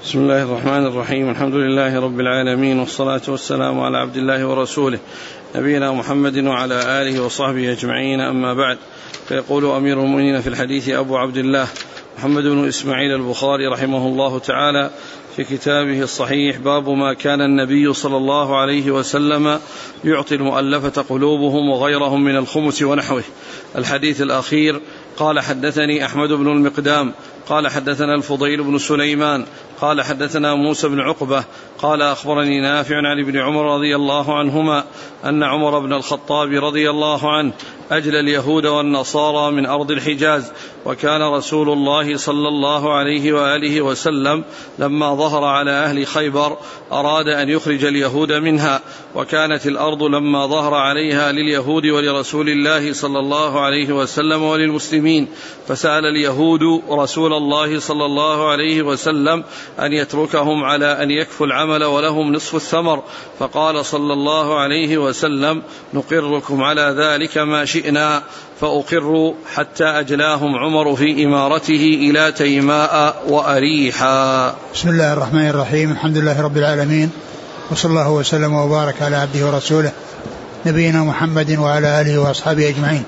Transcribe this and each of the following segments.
بسم الله الرحمن الرحيم. الحمد لله رب العالمين، والصلاة والسلام على عبد الله ورسوله نبينا محمد وعلى آله وصحبه أجمعين، أما بعد. فيقول أمير المؤمنين في الحديث أبو عبد الله محمد بن إسماعيل البخاري رحمه الله تعالى في كتابه الصحيح: باب ما كان النبي صلى الله عليه وسلم يعطي المؤلفة قلوبهم وغيرهم من الخمس ونحوه. الحديث الأخير. قال: حدثني أحمد بن المقدام قال: حدثنا الفضيل بن سليمان قال: حدثنا موسى بن عقبة قال: أخبرني نافع عن ابن عمر رضي الله عنهما أن عمر بن الخطاب رضي الله عنه أجلى اليهود والنصارى من أرض الحجاز، وكان رسول الله صلى الله عليه وآله وسلم لما ظهر على أهل خيبر أراد أن يخرج اليهود منها، وكانت الأرض لما ظهر عليها لليهود ولرسول الله صلى الله عليه وسلم وللمسلمين، فسأل اليهود رسول الله صلى الله عليه وسلم أن يتركهم على أن يكفوا العمل ولهم نصف الثمر، فقال صلى الله عليه وسلم: نقركم على ذلك ما شئنا، فأقروا حتى أجلاهم عمر في إمارته إلى تيماء وأريحا. بسم الله الرحمن الرحيم. الحمد لله رب العالمين، وصلى الله وسلم وبارك على عبده ورسوله نبينا محمد وعلى آله وأصحابه أجمعين.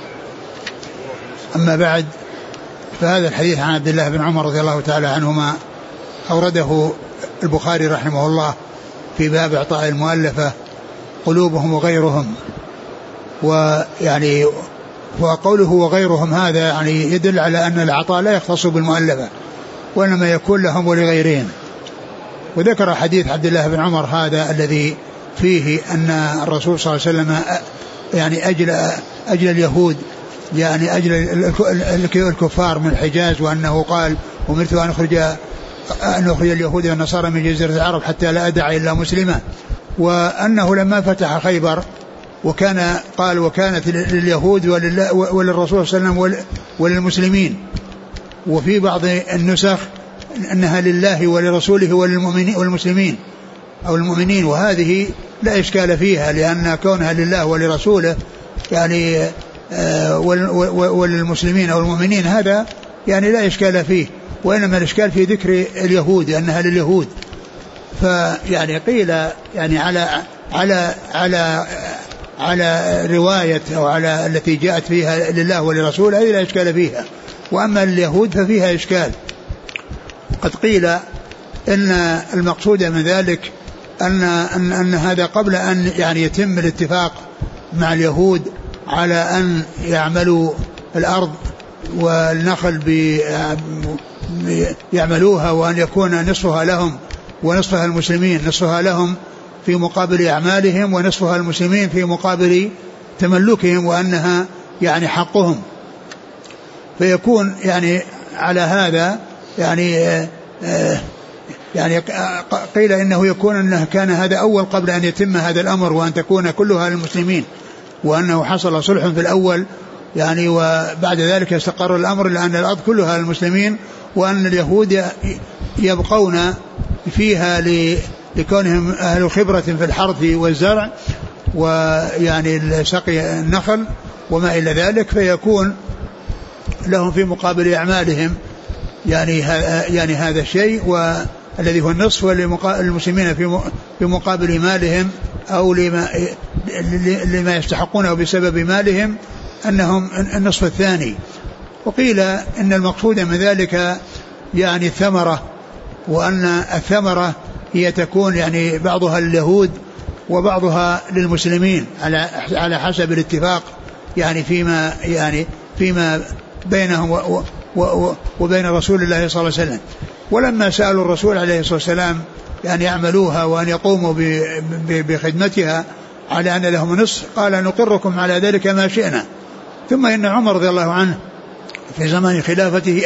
أما بعد، فهذا الحديث عن عبد الله بن عمر رضي الله تعالى عنهما أورده البخاري رحمه الله في باب إعطاء المؤلفة قلوبهم وغيرهم، ويعني وقوله وغيرهم هذا يعني يدل على أن العطاء لا يختص بالمؤلفة، وإنما يكون لهم ولغيرهم. وذكر حديث عبد الله بن عمر هذا الذي فيه أن الرسول صلى الله عليه وسلم يعني أجل اليهود، يعني أجل الكفار من الحجاز، وأنه قال: أمرت أن أخرج اليهود والنصارى من جزيرة العرب حتى لا أدع إلا مسلما. وأنه لما فتح خيبر وكانت لليهود وللرسول صلى الله عليه وسلم وللمسلمين، وفي بعض النسخ أنها لله ولرسوله والمسلمين أو المؤمنين، وهذه لا إشكال فيها، لأن كونها لله ولرسوله يعني وللمسلمين أو المؤمنين هذا يعني لا إشكال فيه، وإنما الإشكال في ذكر اليهود أنها لليهود. فيعني قيل يعني على رواية أو على التي جاءت فيها لله ولرسوله هذه لا إشكال فيها، وأما اليهود ففيها إشكال. قد قيل إن المقصود من ذلك أن هذا قبل أن يعني يتم الاتفاق مع اليهود على أن يعملوا الأرض والنخل يعملوها، وأن يكون نصفها لهم ونصفها المسلمين، نصفها لهم في مقابل أعمالهم ونصفها المسلمين في مقابل تملكهم، وأنها يعني حقهم. فيكون يعني على هذا يعني قيل إنه يكون أنه كان هذا أول قبل أن يتم هذا الأمر، وأن تكون كلها للمسلمين، وأنه حصل صلح في الأول يعني، وبعد ذلك استقر الأمر لأن الأرض كلها للمسلمين، وأن اليهود يبقون فيها لكونهم أهل خبرة في الحرث والزرع ويعني سقي النخل وما إلى ذلك، فيكون لهم في مقابل أعمالهم يعني هذا الشيء والذي هو النصف، وللمسلمين في مقابل مالهم أو لما يستحقونه بسبب مالهم أنهم النصف الثاني. وقيل إن المقصود من ذلك يعني الثمرة، وأن الثمرة هي تكون يعني بعضها لليهود وبعضها للمسلمين على حسب الاتفاق يعني فيما بينهم وبين رسول الله صلى الله عليه وسلم. ولما سألوا الرسول عليه الصلاة والسلام أن يعملوها وأن يقوموا بخدمتها على أن لهم نصف، قال: نقركم على ذلك ما شئنا. ثم إن عمر رضي الله عنه في زمان خلافته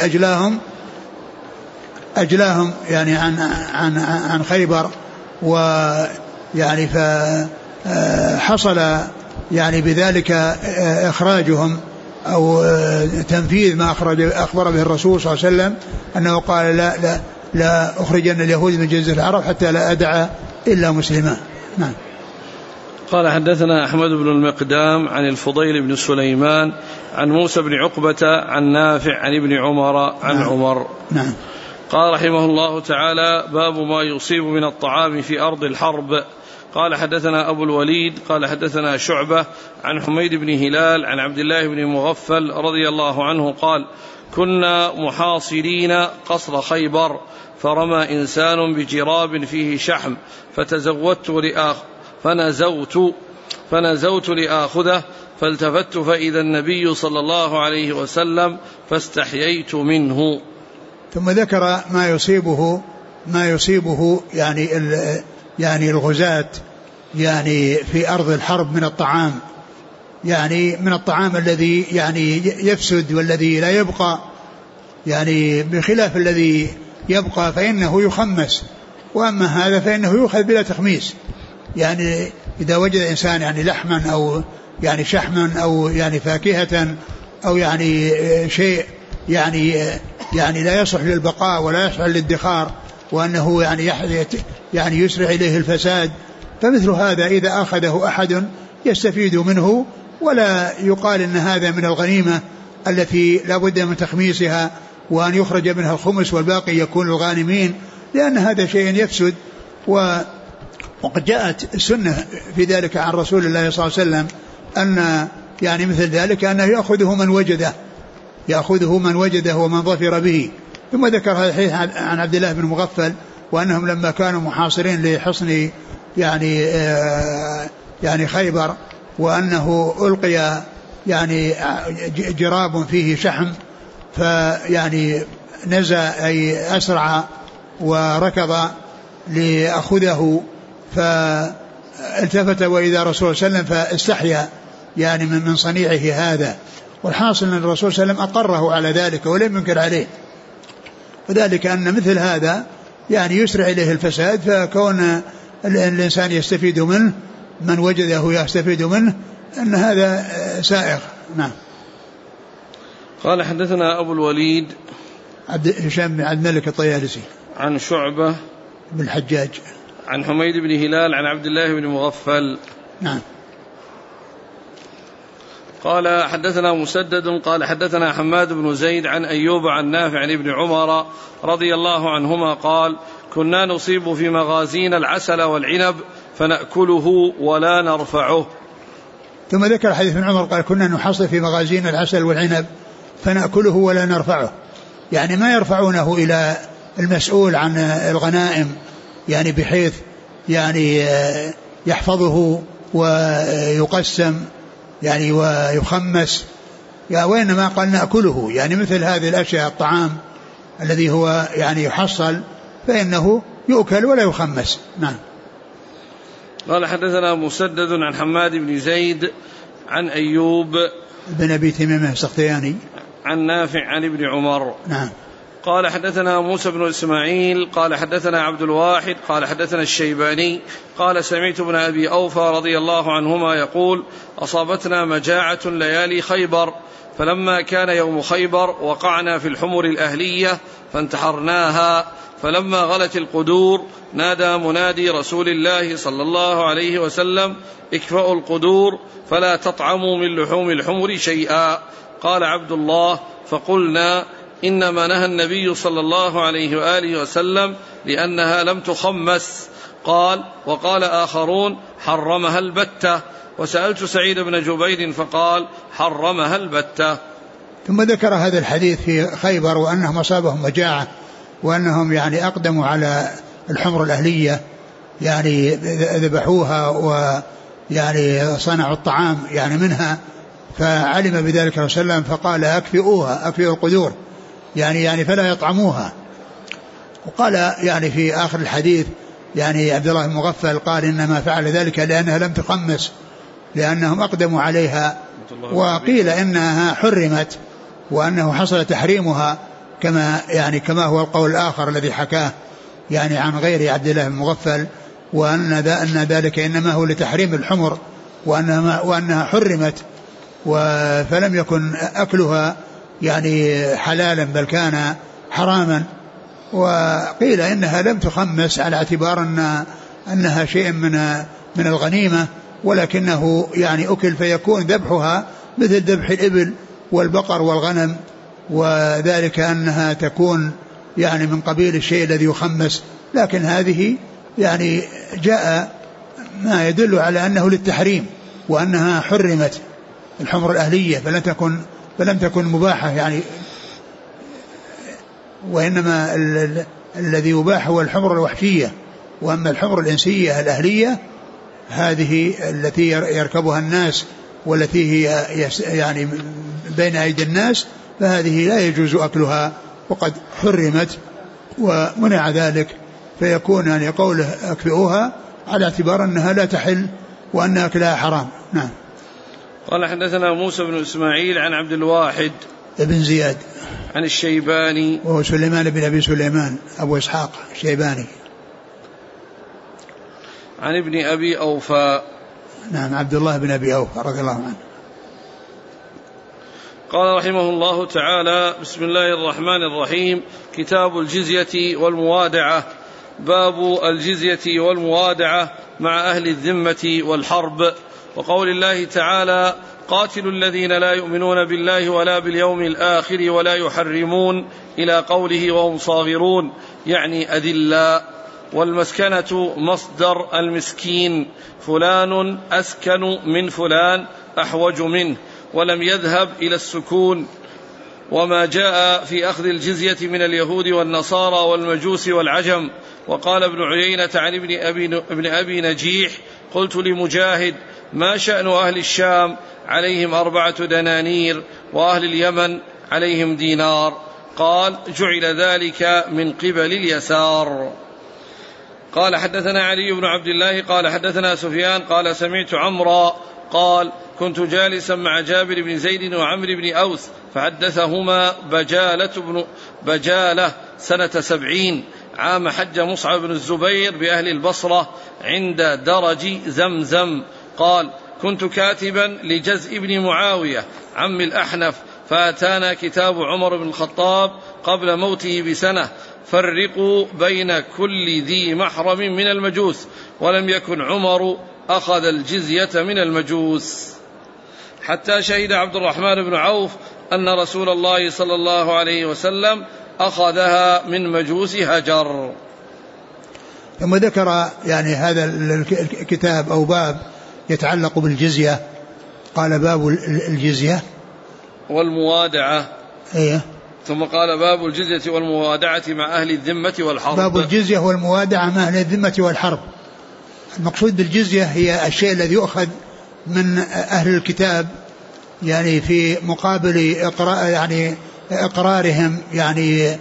أجلاهم يعني عن خيبر، ويعني فحصل يعني بذلك إخراجهم أو تنفيذ ما أخبر به الرسول صلى الله عليه وسلم، أنه قال: لا أخرجن اليهود من جزيرة العرب حتى لا أدع إلا مسلما. نعم. قال: حدثنا أحمد بن المقدام عن الفضيل بن سليمان عن موسى بن عقبة عن نافع عن ابن عمر عن عمر. نعم. قال رحمه الله تعالى: باب ما يصيب من الطعام في أرض الحرب. قال حدثنا أبو الوليد قال حدثنا شعبة عن حميد بن هلال عن عبد الله بن مغفل رضي الله عنه قال: كنا محاصرين قصر خيبر، فرمى إنسان بجراب فيه شحم، فنزوت لآخذه، فالتفت فإذا النبي صلى الله عليه وسلم فاستحييت منه. ثم ذكر ما يصيبه يعني الغزاة يعني في أرض الحرب من الطعام، يعني من الطعام الذي يعني يفسد والذي لا يبقى، يعني بخلاف الذي يبقى فإنه يخمس، وأما هذا فإنه يؤخذ بلا تخميس. يعني إذا وجد إنسان يعني لحما أو يعني شحما أو يعني فاكهة أو يعني شيء يعني لا يصلح للبقاء ولا يصلح للادخار، وأنه يعني يسرع إليه الفساد، فمثل هذا إذا أخذه أحد يستفيد منه، ولا يقال إن هذا من الغنيمة التي لا بد من تخميسها وأن يخرج منها الخمس والباقي يكون الغانمين، لأن هذا شيء يفسد. وقد جاءت السنة في ذلك عن رسول الله صلى الله عليه وسلم أن يعني مثل ذلك أنه يأخذه من وجده ومن ظفر به. ثم ذكر هذا الحديث عن عبد الله بن مغفل وأنهم لما كانوا محاصرين لحصن يعني خيبر، وأنه ألقي يعني جراب فيه شحم، فيعني نزع أي أسرع وركض لأخذه، فالتفت وإذا رسول صلى الله عليه وسلم فاستحيا يعني من صنيعه هذا. والحاصل أن الرسول صلى الله عليه وسلم أقره على ذلك ولم ينكر عليه، وذلك أن مثل هذا يعني يسرع إليه الفساد، فكون الإنسان يستفيد منه من وجده يستفيد منه أن هذا سائغ. نعم. قال حدثنا أبو الوليد هشام بن عبد الملك الطيالسي عن شعبة بن الحجاج عن حميد بن هلال عن عبد الله بن مغفل. نعم. قال حدثنا مسدد قال حدثنا حماد بن زيد عن أيوب عن نافع عن ابن عمر رضي الله عنهما قال: كنا نصيب في مغازين العسل والعنب فنأكله ولا نرفعه. ثم ذكر حديث ابن عمر قال: كنا نحصل في مغازين العسل والعنب فنأكله ولا نرفعه، يعني ما يرفعونه إلى المسؤول عن الغنائم، يعني بحيث يعني يحفظه ويقسم يعني ويخمس، وإنما قال نأكله، يعني مثل هذه الأشياء الطعام الذي هو يعني يحصل فإنه يؤكل ولا يخمس. نعم. قال حدثنا مسدد عن حماد بن زيد عن أيوب بن أبي تميمة السختياني عن نافع عن ابن عمر. نعم. قال حدثنا موسى بن إسماعيل قال حدثنا عبد الواحد قال حدثنا الشيباني قال: سمعت ابن أبي أوفى رضي الله عنهما يقول: أصابتنا مجاعة ليالي خيبر، فلما كان يوم خيبر وقعنا في الحمر الأهلية فانتحرناها، فلما غلت القدور نادى منادي رسول الله صلى الله عليه وسلم: اكفأوا القدور فلا تطعموا من لحوم الحمر شيئا. قال عبد الله: فقلنا: إنما نهى النبي صلى الله عليه وآله وسلم لأنها لم تخمس. قال: وقال آخرون: حرمها البتة. وسألت سعيد بن جبير فقال: حرمها البتة. ثم ذكر هذا الحديث في خيبر وأنهم أصابهم مجاعة، وأنهم يعني أقدموا على الحمر الأهلية، يعني ذبحوها ويعني صنعوا الطعام يعني منها، فعلم بذلك رسول الله فقال: أكفئوا القدور، يعني فلا يطعموها. وقال يعني في آخر الحديث يعني عبد الله بن مغفل قال: إنما فعل ذلك لأنها لم تخمس، لأنهم أقدموا عليها. وقيل إنها حرمت وأنه حصل تحريمها كما هو القول الآخر الذي حكاه يعني عن غير عبد الله بن مغفل، وأن ذلك إنما هو لتحريم الحمر وأنها حرمت فلم يكن أكلها يعني حلالا بل كان حراما. وقيل إنها لم تخمس على اعتبار أنها شيء من الغنيمة، ولكنه يعني أكل فيكون ذبحها مثل ذبح الإبل والبقر والغنم، وذلك أنها تكون يعني من قبيل الشيء الذي يخمس، لكن هذه يعني جاء ما يدل على أنه للتحريم وأنها حرمت الحمر الأهلية فلم تكن مباحة يعني، وإنما الذي يباح هو الحمر الوحشية، وأما الحمر الإنسية الأهلية هذه التي يركبها الناس والتي هي يعني بين أيدي الناس فهذه لا يجوز أكلها وقد حرمت ومنع ذلك، فيكون يعني قوله أكفئوها على اعتبار أنها لا تحل وأن أكلها حرام. نعم. قال حدثنا موسى بن إسماعيل عن عبد الواحد ابن زياد عن الشيباني وهو سليمان بن أبي سليمان أبو إسحاق الشيباني عن ابن أبي أوفى. نعم عبد الله بن أبي أوفى رضي الله عنه. قال رحمه الله تعالى: بسم الله الرحمن الرحيم. كتاب الجزية والموادعة. باب الجزية والموادعة مع أهل الذمة والحرب. وقول الله تعالى: قاتلوا الذين لا يؤمنون بالله ولا باليوم الآخر ولا يحرمون إلى قوله وهم صاغرون يعني أذلاء. والمسكنة مصدر المسكين، فلان أسكن من فلان أحوج منه، ولم يذهب إلى السكون. وما جاء في أخذ الجزية من اليهود والنصارى والمجوس والعجم. وقال ابن عيينة عن ابن أبي نجيح: قلت لمجاهد: ما شأن أهل الشام؟ عليهم 4 دنانير، وأهل اليمن عليهم دينار. قال: جعل ذلك من قبل اليسار. قال حدثنا علي بن عبد الله قال حدثنا سفيان قال سمعت عمرا قال: كنت جالسا مع جابر بن زيد وعمر بن أوس فحدثهما بجالة سنة 70 عام حج مصعب بن الزبير بأهل البصرة عند درج زمزم. قال: كنت كاتبا لجزء بن معاوية عم الأحنف، فأتانا كتاب عمر بن الخطاب قبل موته بسنة: فرقوا بين كل ذي محرم من المجوس. ولم يكن عمر أخذ الجزية من المجوس حتى شهد عبد الرحمن بن عوف أن رسول الله صلى الله عليه وسلم أخذها من مجوس هجر. ثم ذكر يعني هذا الكتاب أو باب يتعلق بالجزية. قال: باب الجزية والموادعة. إيه. ثم قال: باب الجزية والموادعة مع أهل الذمة والحرب. باب الجزية والموادعة مع أهل الذمة والحرب. المقصود بالجزية هي الشيء الذي يؤخذ من أهل الكتاب يعني في مقابل إقرارهم يعني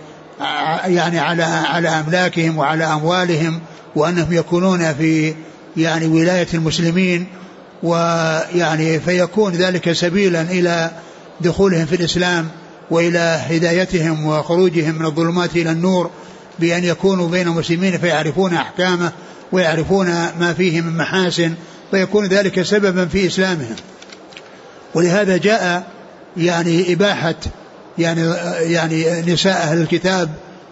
على أملاكهم وعلى أموالهم، وأنهم يكونون في يعني ولاية المسلمين، ويعني فيكون ذلك سبيلا إلى دخولهم في الإسلام وإلى هدايتهم وخروجهم من الظلمات إلى النور، بأن يكونوا بين المسلمين فيعرفون أحكامه ويعرفون ما فيه من محاسن، فيكون ذلك سببا في إسلامهم. ولهذا جاء يعني إباحة يعني نساء أهل الكتاب،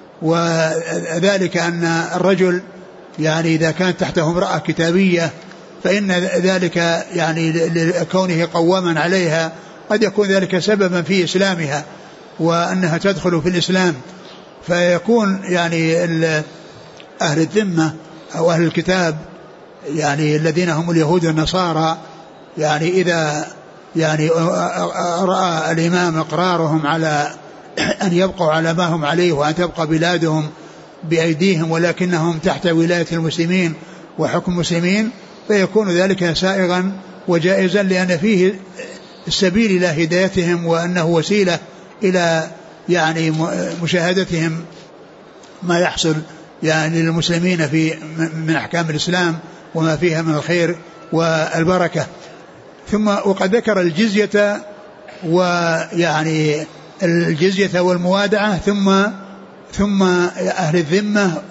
وذلك أن الرجل يعني إذا كانت تحته امرأة كتابية فإن ذلك يعني لكونه قواما عليها قد يكون ذلك سببا في إسلامها وأنها تدخل في الإسلام. فيكون يعني أهل الذمة أو أهل الكتاب يعني الذين هم اليهود والنصارى يعني إذا يعني رأى الإمام إقرارهم على أن يبقوا على ما هم عليه وأن تبقى بلادهم بأيديهم ولكنهم تحت ولاية المسلمين وحكم المسلمين، فيكون ذلك سائغا وجائزا، لأن فيه السبيل إلى هدايتهم وأنه وسيلة إلى يعني مشاهدتهم ما يحصل يعني للمسلمين في من أحكام الإسلام وما فيها من الخير والبركة. ثم وقد ذكر الجزية ويعني الجزية والموادعة ثم أهل الذمة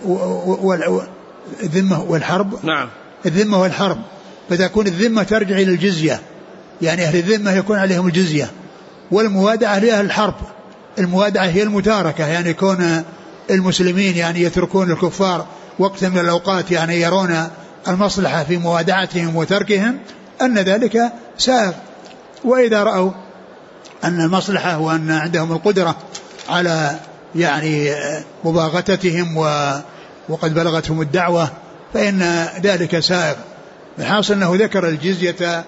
والحرب. نعم. الذمة والحرب، فتكون الذمة ترجع إلى الجزية، يعني أهل الذمة يكون عليهم الجزية، والموادعة لأهل الحرب. الموادعة هي المتاركة، يعني يكون المسلمين يعني يتركون الكفار وقت من الأوقات يعني يرون المصلحة في موادعتهم وتركهم أن ذلك سائغ، وإذا رأوا أن المصلحة وأن عندهم القدرة على يعني مباغتتهم وقد بلغتهم الدعوة فإن ذلك سائغ. الحاصل أنه ذكر الجزية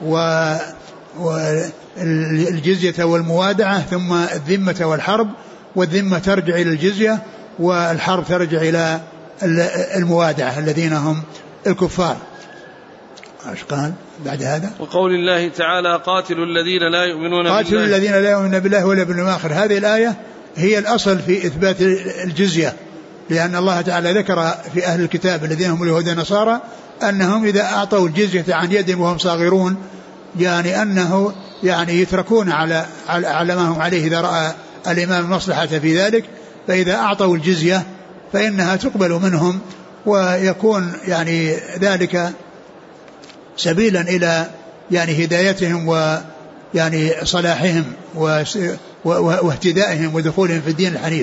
والجزية والموادعة ثم الذمة والحرب، والذمة ترجع إلى الجزية والحرب ترجع إلى الموادعة الذين هم الكفار. ايش قال بعد هذا؟ وقول الله تعالى قاتلوا الذين لا يؤمنون بالله، قاتلوا الذين لا يؤمنون بالله ولا باليوم الآخر. هذه الآية هي الأصل في إثبات الجزية، لأن الله تعالى ذكر في أهل الكتاب الذين هم اليهود والنصارى أنهم إذا أعطوا الجزية عن يد وهم صاغرون يعني أنه يعني يتركون على ما هم عليه إذا رأى الإمام المصلحة في ذلك، فإذا أعطوا الجزية فإنها تقبل منهم ويكون يعني ذلك سبيلا إلى يعني هدايتهم ويعني صلاحهم واهتدائهم ودخولهم في الدين الحنيف.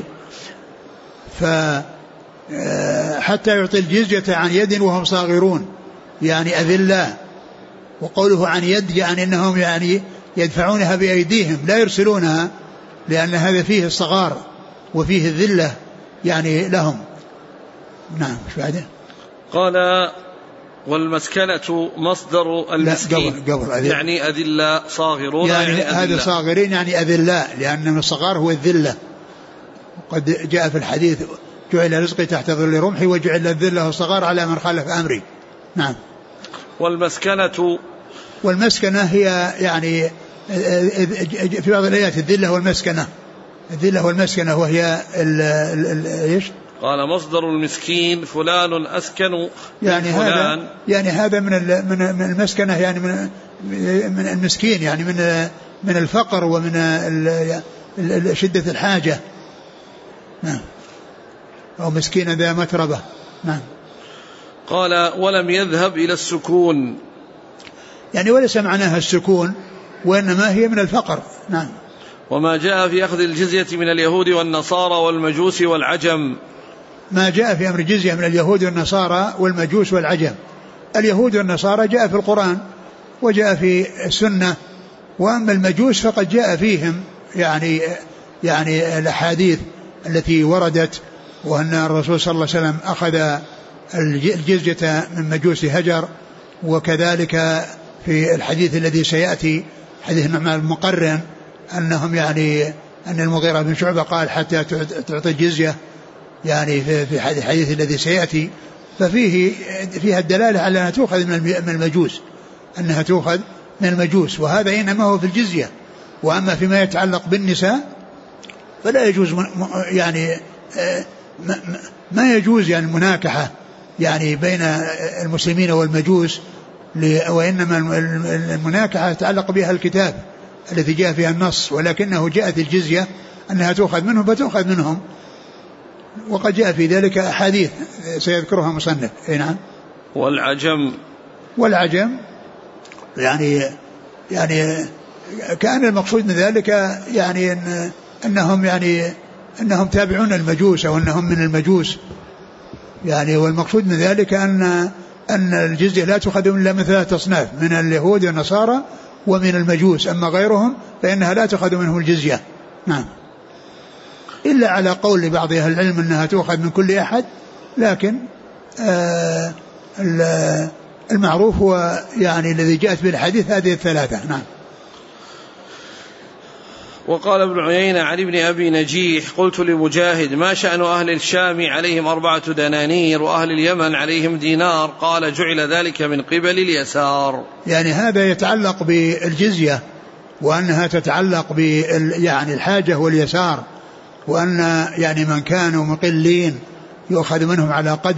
فحتى يعطي الجزية عن يد وهم صاغرون يعني أذلاء، وقوله عن يد يعني أنهم يعني يدفعونها بأيديهم لا يرسلونها، لأن هذا فيه الصغار وفيه الذلة يعني لهم. نعم. مش بعده؟ قال والمسكنة مصدر المسكين قبل يعني أذلاء صاغرون يعني هذا صاغرين يعني أذلاء، لأن الصغار هو الذلة. وقد جاء في الحديث جعل رزقي تحت ظل رمحي وجعل الذلة والصغار على من خالف أمري. نعم. والمسكنة هي يعني في بعض الآيات الذلة والمسكنة وهي ايش؟ قال مصدر المسكين فلان أسكن يعني فلان، يعني هذا من المسكنة يعني من المسكين يعني من الفقر ومن شدة الحاجة. نعم. أو مسكين ذا متربة. نعم. قال ولم يذهب إلى السكون يعني وليس معناها السكون وإنما هي من الفقر. نعم. وما جاء في أخذ الجزية من اليهود والنصارى والمجوس والعجم. ما جاء في أمر الجزية من اليهود والنصارى والمجوس والعجم. اليهود والنصارى جاء في القرآن وجاء في السنة، وأما المجوس فقد جاء فيهم يعني الأحاديث التي وردت، وأن الرسول صلى الله عليه وسلم أخذ الجزية من مجوس هجر، وكذلك في الحديث الذي سيأتي حديث النعمان المقرن أنهم يعني أن المغيرة بن شعبة قال حتى تعطي الجزية يعني في الحديث الذي سيأتي، فيها الدلالة على أنها تؤخذ من المجوس، أنها تؤخذ من المجوس، وهذا إنما هو في الجزية. وأما فيما يتعلق بالنساء فلا يجوز يعني ما يجوز يعني المناكحة يعني بين المسلمين والمجوس، وإنما المناكحة يتعلق بها الكتاب الذي جاء فيها النص، ولكنه جاءت الجزية أنها تؤخذ منهم فتؤخذ منهم، وقد جاء في ذلك أحاديث سيذكرها مصنف. نعم. والعجم يعني كأن المقصود من ذلك يعني أنهم تابعون المجوس أو أنهم من المجوس يعني، والمقصود من ذلك أن الجزية لا تؤخذ إلا من 3 أصناف، من اليهود والنصارى ومن المجوس، أما غيرهم فإنها لا تؤخذ منهم الجزية. نعم. إلا على قول بعض أهل العلم أنها تؤخذ من كل أحد، لكن المعروف هو يعني الذي جاءت بالحديث هذه 3. نعم. وقال ابن عيينة عن ابن أبي نجيح قلت لمجاهد ما شأن أهل الشام عليهم 4 دنانير وأهل اليمن عليهم دينار؟ قال جعل ذلك من قبل اليسار. يعني هذا يتعلق بالجزية، وأنها تتعلق يعني الحاجة واليسار، وأن يعني من كانوا مقلين يؤخذ منهم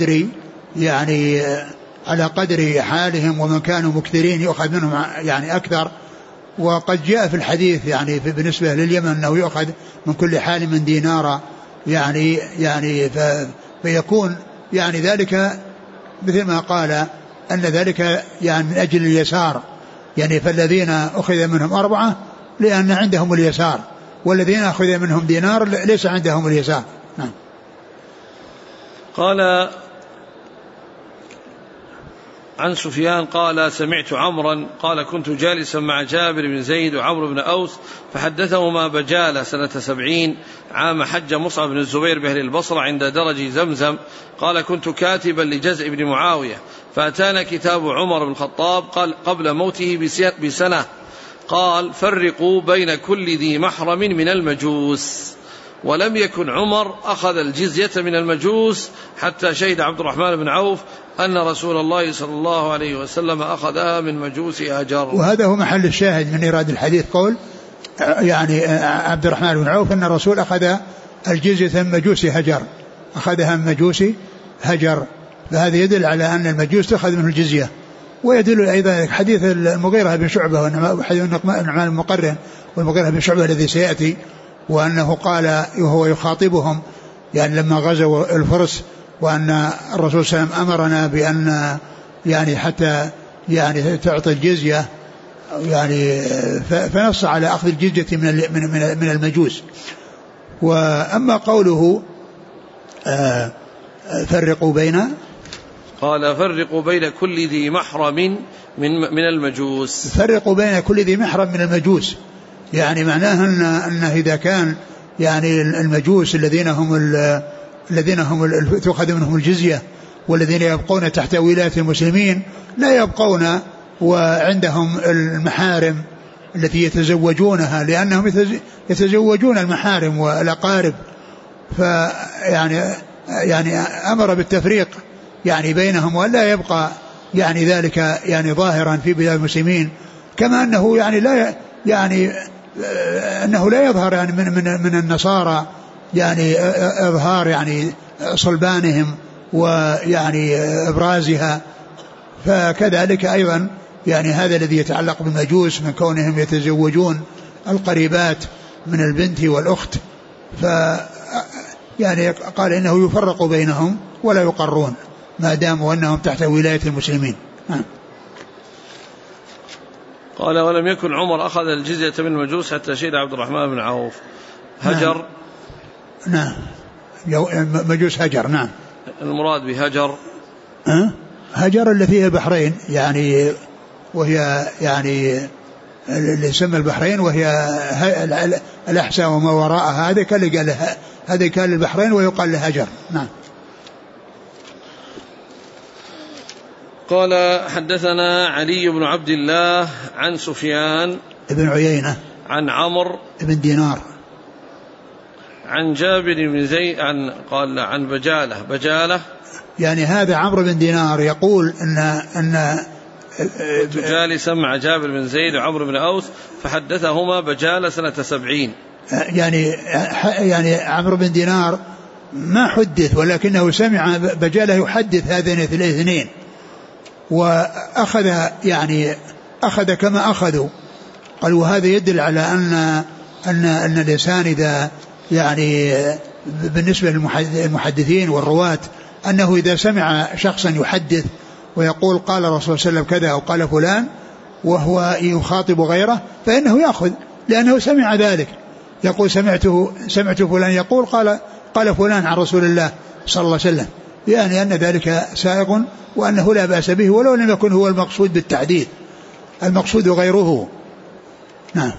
على قدر حالهم، ومن كانوا مكثرين يؤخذ منهم يعني أكثر. وقد جاء في الحديث يعني بالنسبة لليمن أنه يؤخذ من كل حال من دينارا، يعني فيكون يعني ذلك مثل ما قال أن ذلك يعني من أجل اليسار، يعني فالذين أخذ منهم 4 لأن عندهم اليسار، والذين أخذ منهم دينار ليس عندهم اليسار. نعم. قال عن سفيان قال سمعت عمرا قال كنت جالسا مع جابر بن زيد وعمرو بن أوس فحدثهما بجالة سنة 70 عام حج مصعب بن الزبير بأهل البصرة عند درج زمزم. قال كنت كاتبا لجزء بن معاوية فأتانا كتاب عمر بن الخطاب قبل موته بسنة قال فرقوا بين كل ذي محرم من المجوس. ولم يكن عمر أخذ الجزية من المجوس حتى شهد عبد الرحمن بن عوف أن رسول الله صلى الله عليه وسلم أخذها من مجوس هجر. وهذا هو محل الشاهد من إيراد الحديث، قول يعني عبد الرحمن بن عوف أن الرسول أخذ الجزية من مجوس هجر، أخذها من مجوس هجر، فهذا يدل على أن المجوس تأخذ منه الجزية. ويدل أيضا حديث المغيرة بن شعبة وحديث النعمان المقرن والمغيرة بن شعبة الذي سيأتي، وأنه قال وهو يخاطبهم يعني لما غزوا الفرس وأن الرسول صلى الله عليه وسلم أمرنا بأن يعني حتى يعني تعطي الجزية يعني، فنص على أخذ الجزية من المجوس. وأما قوله فرقوا بين، قال فرقوا بين كل ذي محرم من المجوس، فرقوا بين كل ذي محرم من المجوس، يعني معناه أنه إذا كان يعني المجوس الذين هم تأخذ منهم الجزية والذين يبقون تحت ولاية المسلمين لا يبقون وعندهم المحارم التي يتزوجونها، لأنهم يتزوجون المحارم والأقارب، يعني أمر بالتفريق يعني بينهم ولا يبقى يعني ذلك يعني ظاهرا في بلاد المسلمين، كما أنه يعني أنه لا يظهر يعني من النصارى يعني إظهار يعني صلبانهم ويعني إبرازها، فكذلك أيضا يعني هذا الذي يتعلق بالمجوس من كونهم يتزوجون القريبات من البنت والأخت، يعني قال إنه يفرق بينهم ولا يقرون ما داموا أنهم تحت ولاية المسلمين. قال ولم يكن عمر أخذ الجزية من المجوس حتى شهد عبد الرحمن بن عوف. هجر نعم مجوس هجر، نعم المراد بهجر هجر اللي فيه البحرين يعني، وهي يعني اللي يسمى البحرين وهي الأحساء وما وراءها، هذا كان البحرين ويقال له هجر. نعم. قال حدثنا علي بن عبد الله عن سفيان ابن عيينة عن عمرو بن دينار عن جابر بن زيد عن بجالة يعني هذا عمرو بن دينار يقول أن جالسا مع جابر بن زيد وعمرو بن أوس فحدثهما بجالة سنة 70. يعني عمرو بن دينار ما حدث ولكنه سمع بجالة يحدث هذين الاثنين، وأخذ يعني أخذ كما أخذوا. قال وهذا يدل على أن الإنسان إذا يعني بالنسبة للمحدثين والرواة أنه إذا سمع شخصا يحدث ويقول قال الرسول صلى الله عليه وسلم كذا أو قال فلان وهو يخاطب غيره فإنه يأخذ، لأنه سمع ذلك، يقول سمعت فلان يقول قال فلان عن رسول الله صلى الله عليه وسلم، يعني أن ذلك سائغ وأنه لا بأس به ولو لم يكن هو المقصود بالتحديث، المقصود غيره. نعم.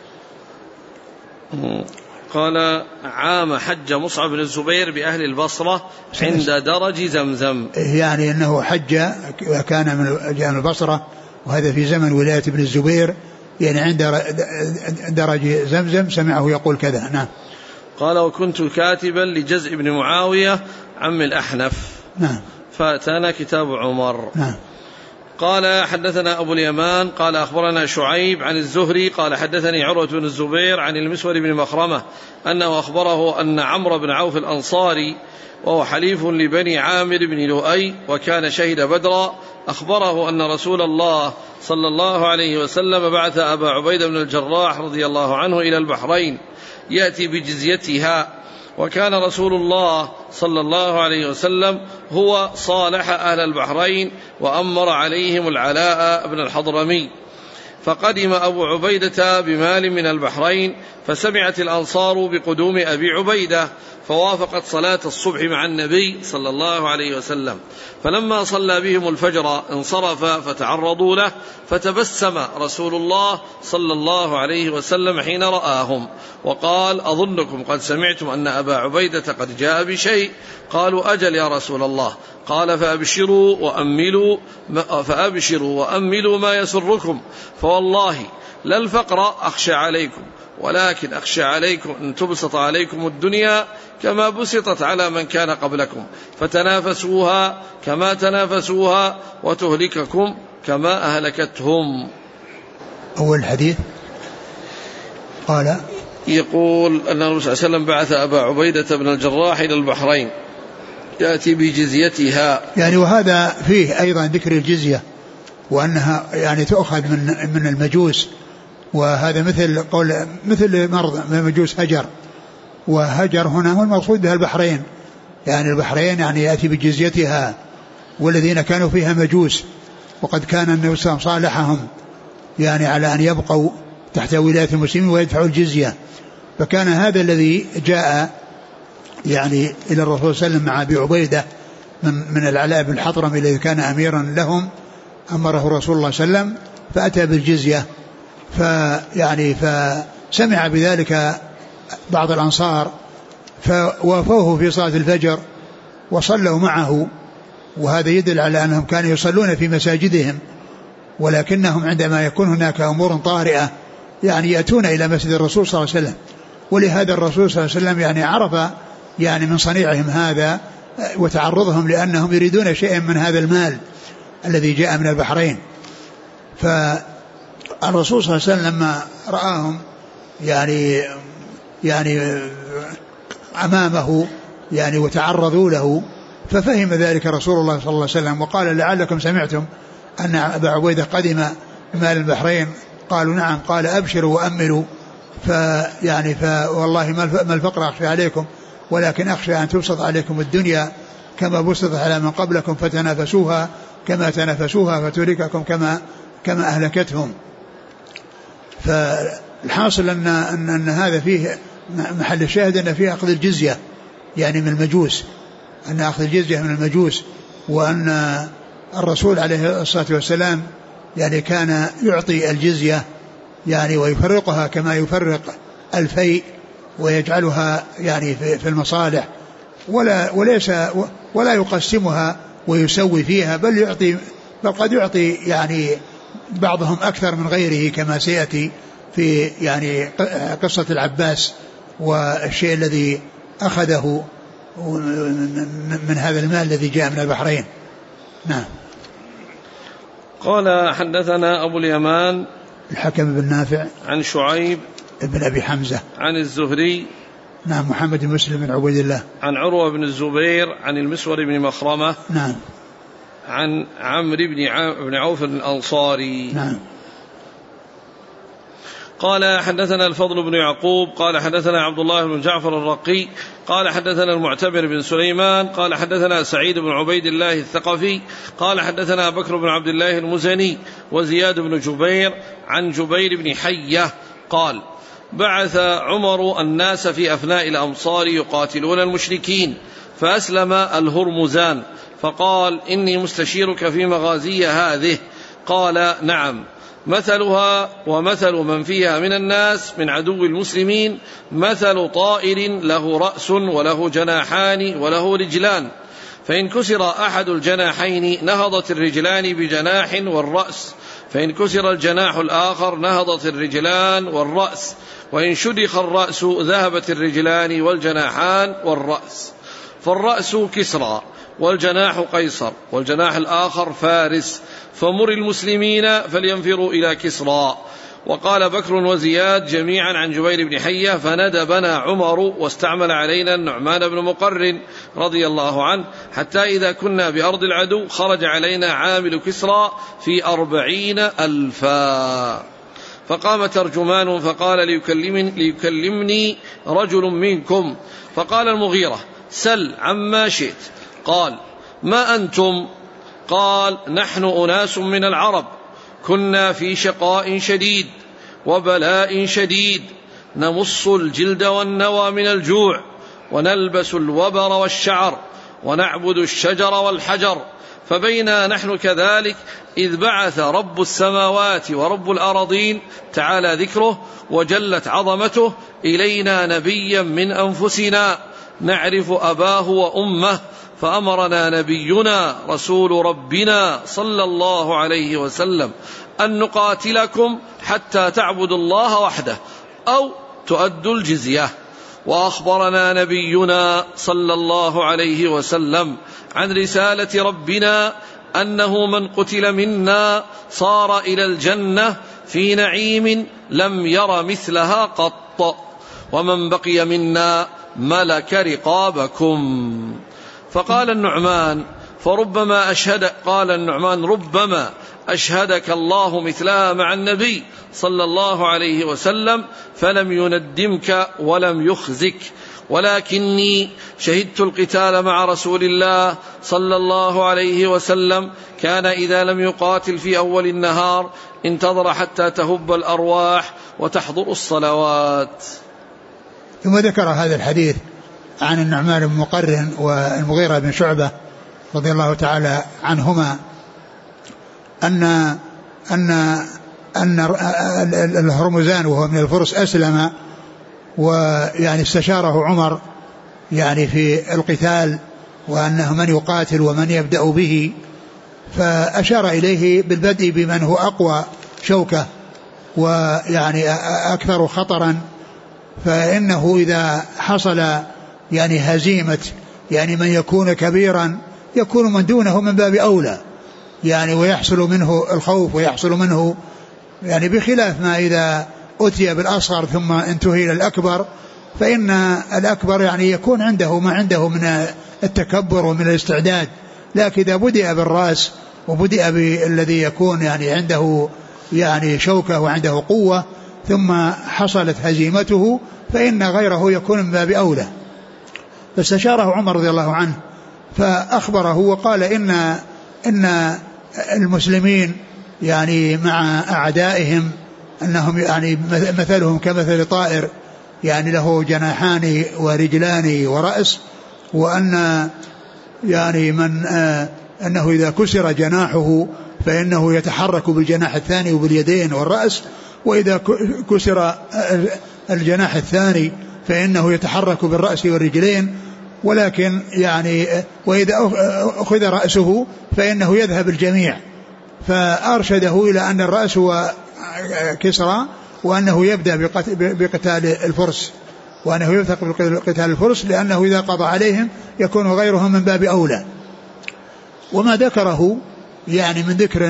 قال عام حج مصعب بن الزبير بأهل البصرة عند درج زمزم، يعني أنه حج كان من البصرة وهذا في زمن ولاية ابن الزبير، يعني عند درج زمزم سمعه يقول كذا. نعم. قال وكنت كاتبا لجزء بن معاوية عم الأحنف. نعم. فأتانا كتاب عمر. نعم. قال حدثنا أبو اليمان قال أخبرنا شعيب عن الزهري قال حدثني عروة بن الزبير عن المسور بن مخرمة أنه أخبره أن عمرو بن عوف الأنصاري وهو حليف لبني عامر بن لؤي وكان شهد بدرا أخبره أن رسول الله صلى الله عليه وسلم بعث أبا عبيدة بن الجراح رضي الله عنه إلى البحرين يأتي بجزيتها، وكان رسول الله صلى الله عليه وسلم هو صالح أهل البحرين وأمر عليهم العلاء بن الحضرمي. فقدم أبو عبيدة بمال من البحرين فسمعت الأنصار بقدوم أبي عبيدة فوافقت صلاة الصبح مع النبي صلى الله عليه وسلم، فلما صلى بهم الفجر انصرف فتعرضوا له، فتبسم رسول الله صلى الله عليه وسلم حين رآهم وقال: أظنكم قد سمعتم أن أبا عبيدة قد جاء بشيء. قالوا: أجل يا رسول الله. قال: فأبشروا وأملوا ما يسركم، فوالله لا الفقر أخشى عليكم، ولكن أخشى عليكم أن تبسط عليكم الدنيا كما بسطت على من كان قبلكم، فتنافسوها كما تنافسوها، وتهلككم كما أهلكتهم. أول الحديث قال يقول أن النبي صلى الله عليه وسلم بعث أبا عبيدة بن الجراح إلى البحرين يأتي بجزيتها، يعني وهذا فيه أيضا ذكر الجزية، وأنها يعني تؤخذ من المجوس، وهذا مثل مرض من مجوس هجر، وهجر هنا هو المقصود بها البحرين، يعني البحرين يعني يأتي بجزيتها، والذين كانوا فيها مجوس، وقد كان النبي صلى الله عليه وسلم صالحهم يعني على أن يبقوا تحت ولاية المسلمين ويدفعوا الجزية. فكان هذا الذي جاء يعني إلى الرسول صلى الله عليه وسلم مع أبي عبيدة من العلاء بن الحضرمي الذي كان أميرا لهم، أمره رسول الله صلى الله عليه وسلم فأتى بالجزية، فسمع بذلك بعض الأنصار فوافوه في صلاة الفجر وصلوا معه، وهذا يدل على أنهم كانوا يصلون في مساجدهم، ولكنهم عندما يكون هناك أمور طارئة يعني يأتون إلى مسجد الرسول صلى الله عليه وسلم، ولهذا الرسول صلى الله عليه وسلم يعني عرف يعني من صنيعهم هذا وتعرضهم، لأنهم يريدون شيئا من هذا المال الذي جاء من البحرين. فالرسول صلى الله عليه وسلم لما رآهم يعني أمامه يعني وتعرضوا له، ففهم ذلك رسول الله صلى الله عليه وسلم وقال: لعلكم سمعتم أن أبا عبيدة قدم مال البحرين. قالوا: نعم. قال: أبشروا وأملوا، فوالله ما الفقر أخشى عليكم، ولكن أخشى أن تبسط عليكم الدنيا كما بسطت على من قبلكم، فتنافسوها كما تنافسوها، فتهلككم كما أهلكتهم. فالحاصل أن هذا فيه محل الشاهد أن فيه أخذ الجزية يعني من المجوس، أن أخذ الجزية من المجوس، وأن الرسول عليه الصلاة والسلام يعني كان يعطي الجزية يعني ويفرقها كما يفرق الفيء ويجعلها يعني في المصالح، ولا يقسمها ويسوي فيها، بل قد يعطي يعني بعضهم أكثر من غيره، كما سيأتي في يعني قصة العباس والشيء الذي أخذه من هذا المال الذي جاء من البحرين. نعم. قال: حدثنا أبو اليمان الحكم بن نافع عن شعيب ابن أبي حمزة عن الزهري نعم محمد بن مسلم بن عبيد الله عن عروة بن الزبير عن المسور بن مخرمة نعم عن عمرو بن عوف الأنصاري نعم. قال: حدثنا الفضل بن يعقوب قال: حدثنا عبد الله بن جعفر الرقي قال: حدثنا المعتمر بن سليمان قال: حدثنا سعيد بن عبيد الله الثقفي قال: حدثنا بكر بن عبد الله المزني وزياد بن جبير عن جبير بن حية قال: بعث عمر الناس في أفناء الأمصار يقاتلون المشركين، فأسلم الهرمزان، فقال: إني مستشيرك في مغازي هذه. قال: نعم. مثلها ومثل من فيها من الناس من عدو المسلمين مثل طائر له رأس وله جناحان وله رجلان، فإن كسر أحد الجناحين نهضت الرجلان بجناح والرأس، فإن كسر الجناح الآخر نهضت الرجلان والرأس، وإن شدخ الرأس ذهبت الرجلان والجناحان والرأس. فالرأس كسرى والجناح قيصر والجناح الآخر فارس، فمر المسلمين فلينفروا إلى كسرى. وقال بكر وزياد جميعا عن جبير بن حية: فندبنا عمر واستعمل علينا النعمان بن مقرن رضي الله عنه، حتى إذا كنا بأرض العدو خرج علينا عامل كسرى في 40,000. فقام ترجمان فقال: ليكلمني رجل منكم. فقال المغيرة: سل عما شئت. قال: ما أنتم؟ قال: نحن أناس من العرب كنا في شقاء شديد وبلاء شديد، نمص الجلد والنوى من الجوع، ونلبس الوبر والشعر ونعبد الشجر والحجر، فبينا نحن كذلك إذ بعث رب السماوات ورب الأرضين تعالى ذكره وجلت عظمته إلينا نبيا من أنفسنا نعرف أباه وأمه، فأمرنا نبينا رسول ربنا صلى الله عليه وسلم أن نقاتلكم حتى تعبدوا الله وحده أو تؤدوا الجزية. وأخبرنا نبينا صلى الله عليه وسلم عن رسالة ربنا أنه من قتل منا صار إلى الجنة في نعيم لم ير مثلها قط، ومن بقي منا ملك رقابكم. فقال النعمان فربما قال النعمان ربما أشهدك الله مثلها مع النبي صلى الله عليه وسلم فلم يندمك ولم يخزك، ولكني شهدت القتال مع رسول الله صلى الله عليه وسلم كان إذا لم يقاتل في أول النهار انتظر حتى تهب الأرواح وتحضر الصلوات. ثم ذكر هذا الحديث عن النعمان بن مقرن والمغيرة بن شعبة رضي الله تعالى عنهما أن الهرمزان وهو من الفرس أسلم، ويعني استشاره عمر يعني في القتال وأنه من يقاتل ومن يبدأ به، فأشار إليه بالبدء بمن هو أقوى شوكة ويعني أكثر خطرا، فإنه إذا حصل يعني هزيمة يعني من يكون كبيرا يكون من دونه من باب أولى يعني، ويحصل منه الخوف ويحصل منه يعني، بخلاف ما إذا أتي بالأصغر ثم انتهي إلى الأكبر، فإن الأكبر يعني يكون عنده ما عنده من التكبر ومن الاستعداد، لكن إذا بدأ بالرأس وبدأ بالذي يكون يعني عنده يعني شوكة وعنده قوة ثم حصلت هزيمته فإن غيره يكون من باب أولى. فاستشاره عمر رضي الله عنه فأخبره وقال إن المسلمين يعني مع أعدائهم أنهم يعني مثلهم كمثل طائر يعني له جناحان ورجلان ورأس، وأن يعني أنه إذا كسر جناحه فإنه يتحرك بالجناح الثاني وباليدين والرأس، وإذا كسر الجناح الثاني فإنه يتحرك بالرأس والرجلين، ولكن يعني وإذا أخذ رأسه فإنه يذهب الجميع، فأرشده إلى أن الرأس هو كسرى وأنه يبدأ بقتال الفرس، وأنه يوثق بقتال الفرس لأنه إذا قضى عليهم يكون غيرهم من باب أولى. وما ذكره يعني من ذكر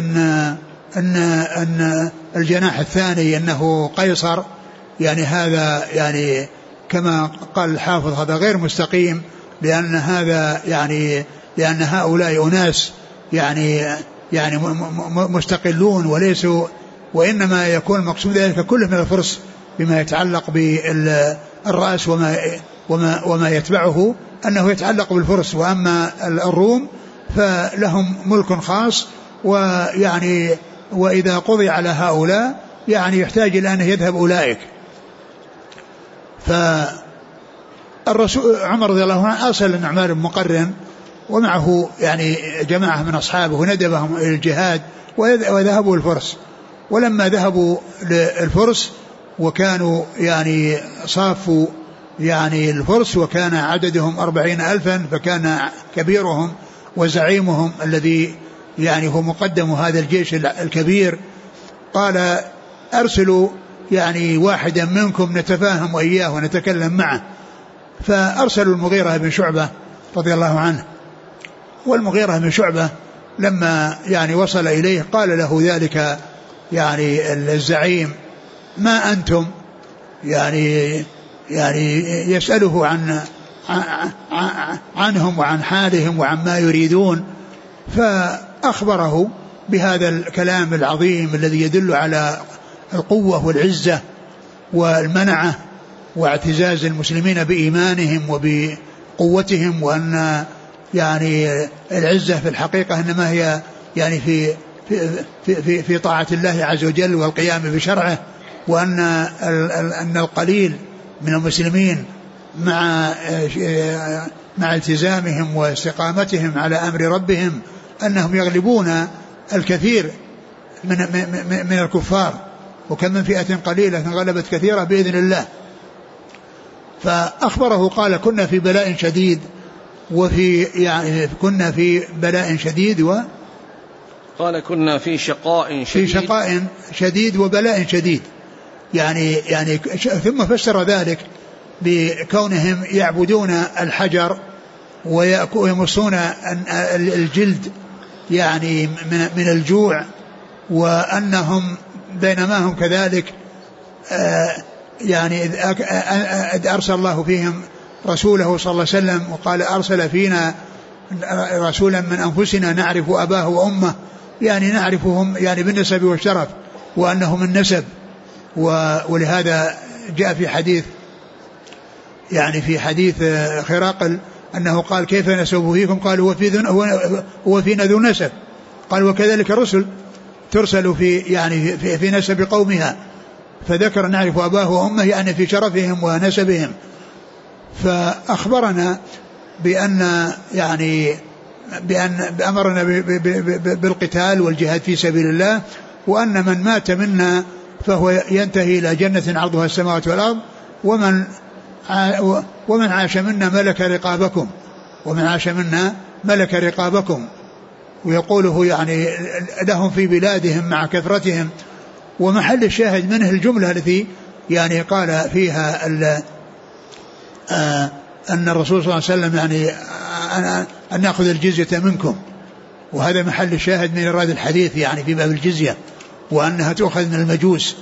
أن الجناح الثاني أنه قيصر، يعني هذا يعني كما قال الحافظ هذا غير مستقيم، لأن هذا يعني لأن هؤلاء أناس يعني مستقلون وليسوا، وإنما يكون المقصود ذلك كله من الفرس بما يتعلق بالرأس وما يتبعه أنه يتعلق بالفرس، وأما الروم فلهم ملك خاص، ويعني وإذا قضي على هؤلاء يعني يحتاج إلى أن يذهب أولئك. فالرسول عمر رضي الله عنه أرسل النعمان بن مقرن ومعه يعني جماعة من أصحابه وندبهم إلى الجهاد وذهبوا الفرس. ولما ذهبوا للفرس وكانوا يعني صافوا يعني الفرس وكان عددهم 40,000، فكان كبيرهم وزعيمهم الذي يعني هو مقدم هذا الجيش الكبير قال أرسلوا يعني واحدا منكم نتفاهم وإياه ونتكلم معه، فأرسلوا المغيرة بن شعبة رضي الله عنه. والمغيرة بن شعبة لما يعني وصل إليه قال له ذلك يعني الزعيم ما أنتم، يعني يسأله عنهم وعن حالهم وعن ما يريدون، فأخبره بهذا الكلام العظيم الذي يدل على القوة والعزة والمنعة واعتزاز المسلمين بإيمانهم وبقوتهم، وأن يعني العزة في الحقيقة إنما هي يعني في طاعة الله عز وجل والقيام بشرعه، وأن القليل من المسلمين مع التزامهم واستقامتهم على أمر ربهم أنهم يغلبون الكثير من الكفار، وكم من فئة قليلة غلبت كثيرة بإذن الله. فأخبره قال كنا في بلاء شديد كنا في بلاء شديد قال كنا في شقاء شديد وبلاء شديد، يعني ثم فسر ذلك بكونهم يعبدون الحجر ويمصون الجلد يعني من الجوع، وأنهم بينما هم كذلك يعني إذ أرسل الله فيهم رسوله صلى الله عليه وسلم وقال أرسل فينا رسولا من أنفسنا نعرف أباه وأمه، يعني نعرفهم يعني بالنسب والشرف وأنهم النسب. ولهذا جاء في حديث يعني في حديث خراقل أنه قال كيف نسب فيكم؟ قال هو فينا ذو نسب. قال وكذلك الرسل ترسل في نسب قومها، فذكر نعرف أباه وأمه يعني في شرفهم ونسبهم. فأخبرنا بأن أمرنا بالقتال والجهاد في سبيل الله، وأن من مات منا فهو ينتهي إلى جنة عرضها السماوات والأرض، ومن عاش منا ملك رقابكم. ويقوله يعني لهم في بلادهم مع كثرتهم. ومحل الشاهد منه الجملة التي يعني قال فيها أن الرسول صلى الله عليه وسلم يعني أن نأخذ الجزية منكم، وهذا محل الشاهد من إرادة الحديث يعني في باب الجزية، وأنها تؤخذ من المجوس،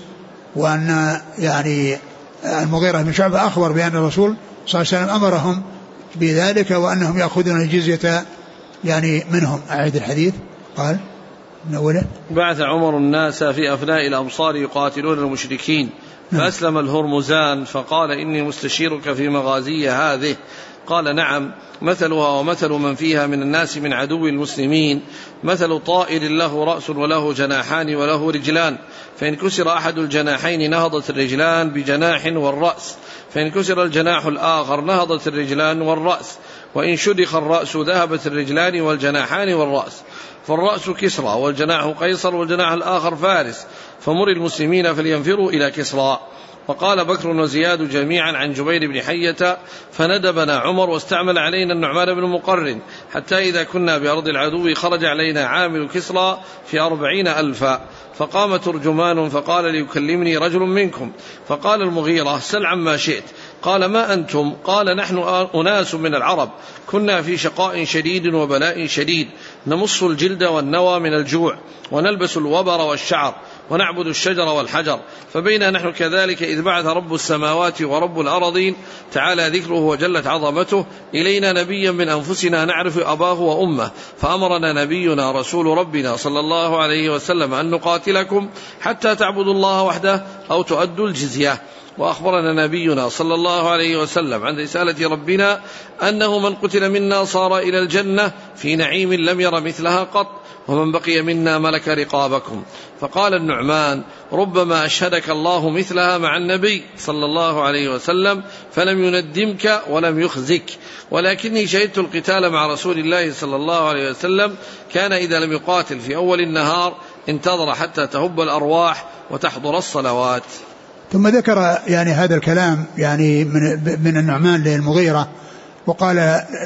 وأن يعني المغيرة بن شعبة أخبر بأن الرسول صلى الله عليه وسلم أمرهم بذلك وأنهم يأخذون الجزية يعني منهم. أعيد الحديث. قال من أوله بعث عمر الناس في أفناء الأمصار يقاتلون المشركين، فأسلم الهرمزان فقال إني مستشيرك في مغازي هذه. قال نعم، مثلها ومثل من فيها من الناس من عدو المسلمين مثل طائر له رأس وله جناحان وله رجلان، فإن كسر أحد الجناحين نهضت الرجلان بجناح والرأس، فإن كسر الجناح الآخر نهضت الرجلان والرأس، وإن شدخ الرأس ذهبت الرجلان والجناحان والرأس. فالرأس كسرى والجناح قيصر والجناح الآخر فارس، فمر المسلمين فلينفروا إلى كسرى. وقال بكر وزياد جميعا عن جبير بن حية فندبنا عمر واستعمل علينا النعمان بن مقرن، حتى إذا كنا بأرض العدو خرج علينا عامل كسرى في 40,000، فقام ترجمان فقال ليكلمني رجل منكم، فقال المغيرة سل عما شئت. قال ما أنتم؟ قال نحن أناس من العرب كنا في شقاء شديد وبلاء شديد، نمص الجلد والنوى من الجوع، ونلبس الوبر والشعر، ونعبد الشجر والحجر، فبينا نحن كذلك إذ بعث رب السماوات ورب الأرضين تعالى ذكره وجلت عظمته إلينا نبيا من أنفسنا نعرف أباه وأمه، فأمرنا نبينا رسول ربنا صلى الله عليه وسلم أن نقاتلكم حتى تعبدوا الله وحده أو تؤدوا الجزية. وأخبرنا نبينا صلى الله عليه وسلم عن رسالة ربنا أنه من قتل منا صار إلى الجنة في نعيم لم ير مثلها قط، ومن بقي منا ملك رقابكم. فقال النعمان ربما أشهدك الله مثلها مع النبي صلى الله عليه وسلم فلم يندمك ولم يخزك، ولكني شهدت القتال مع رسول الله صلى الله عليه وسلم كان إذا لم يقاتل في أول النهار انتظر حتى تهب الأرواح وتحضر الصلوات. ثم ذكر يعني هذا الكلام يعني من النعمان للمغيرة، وقال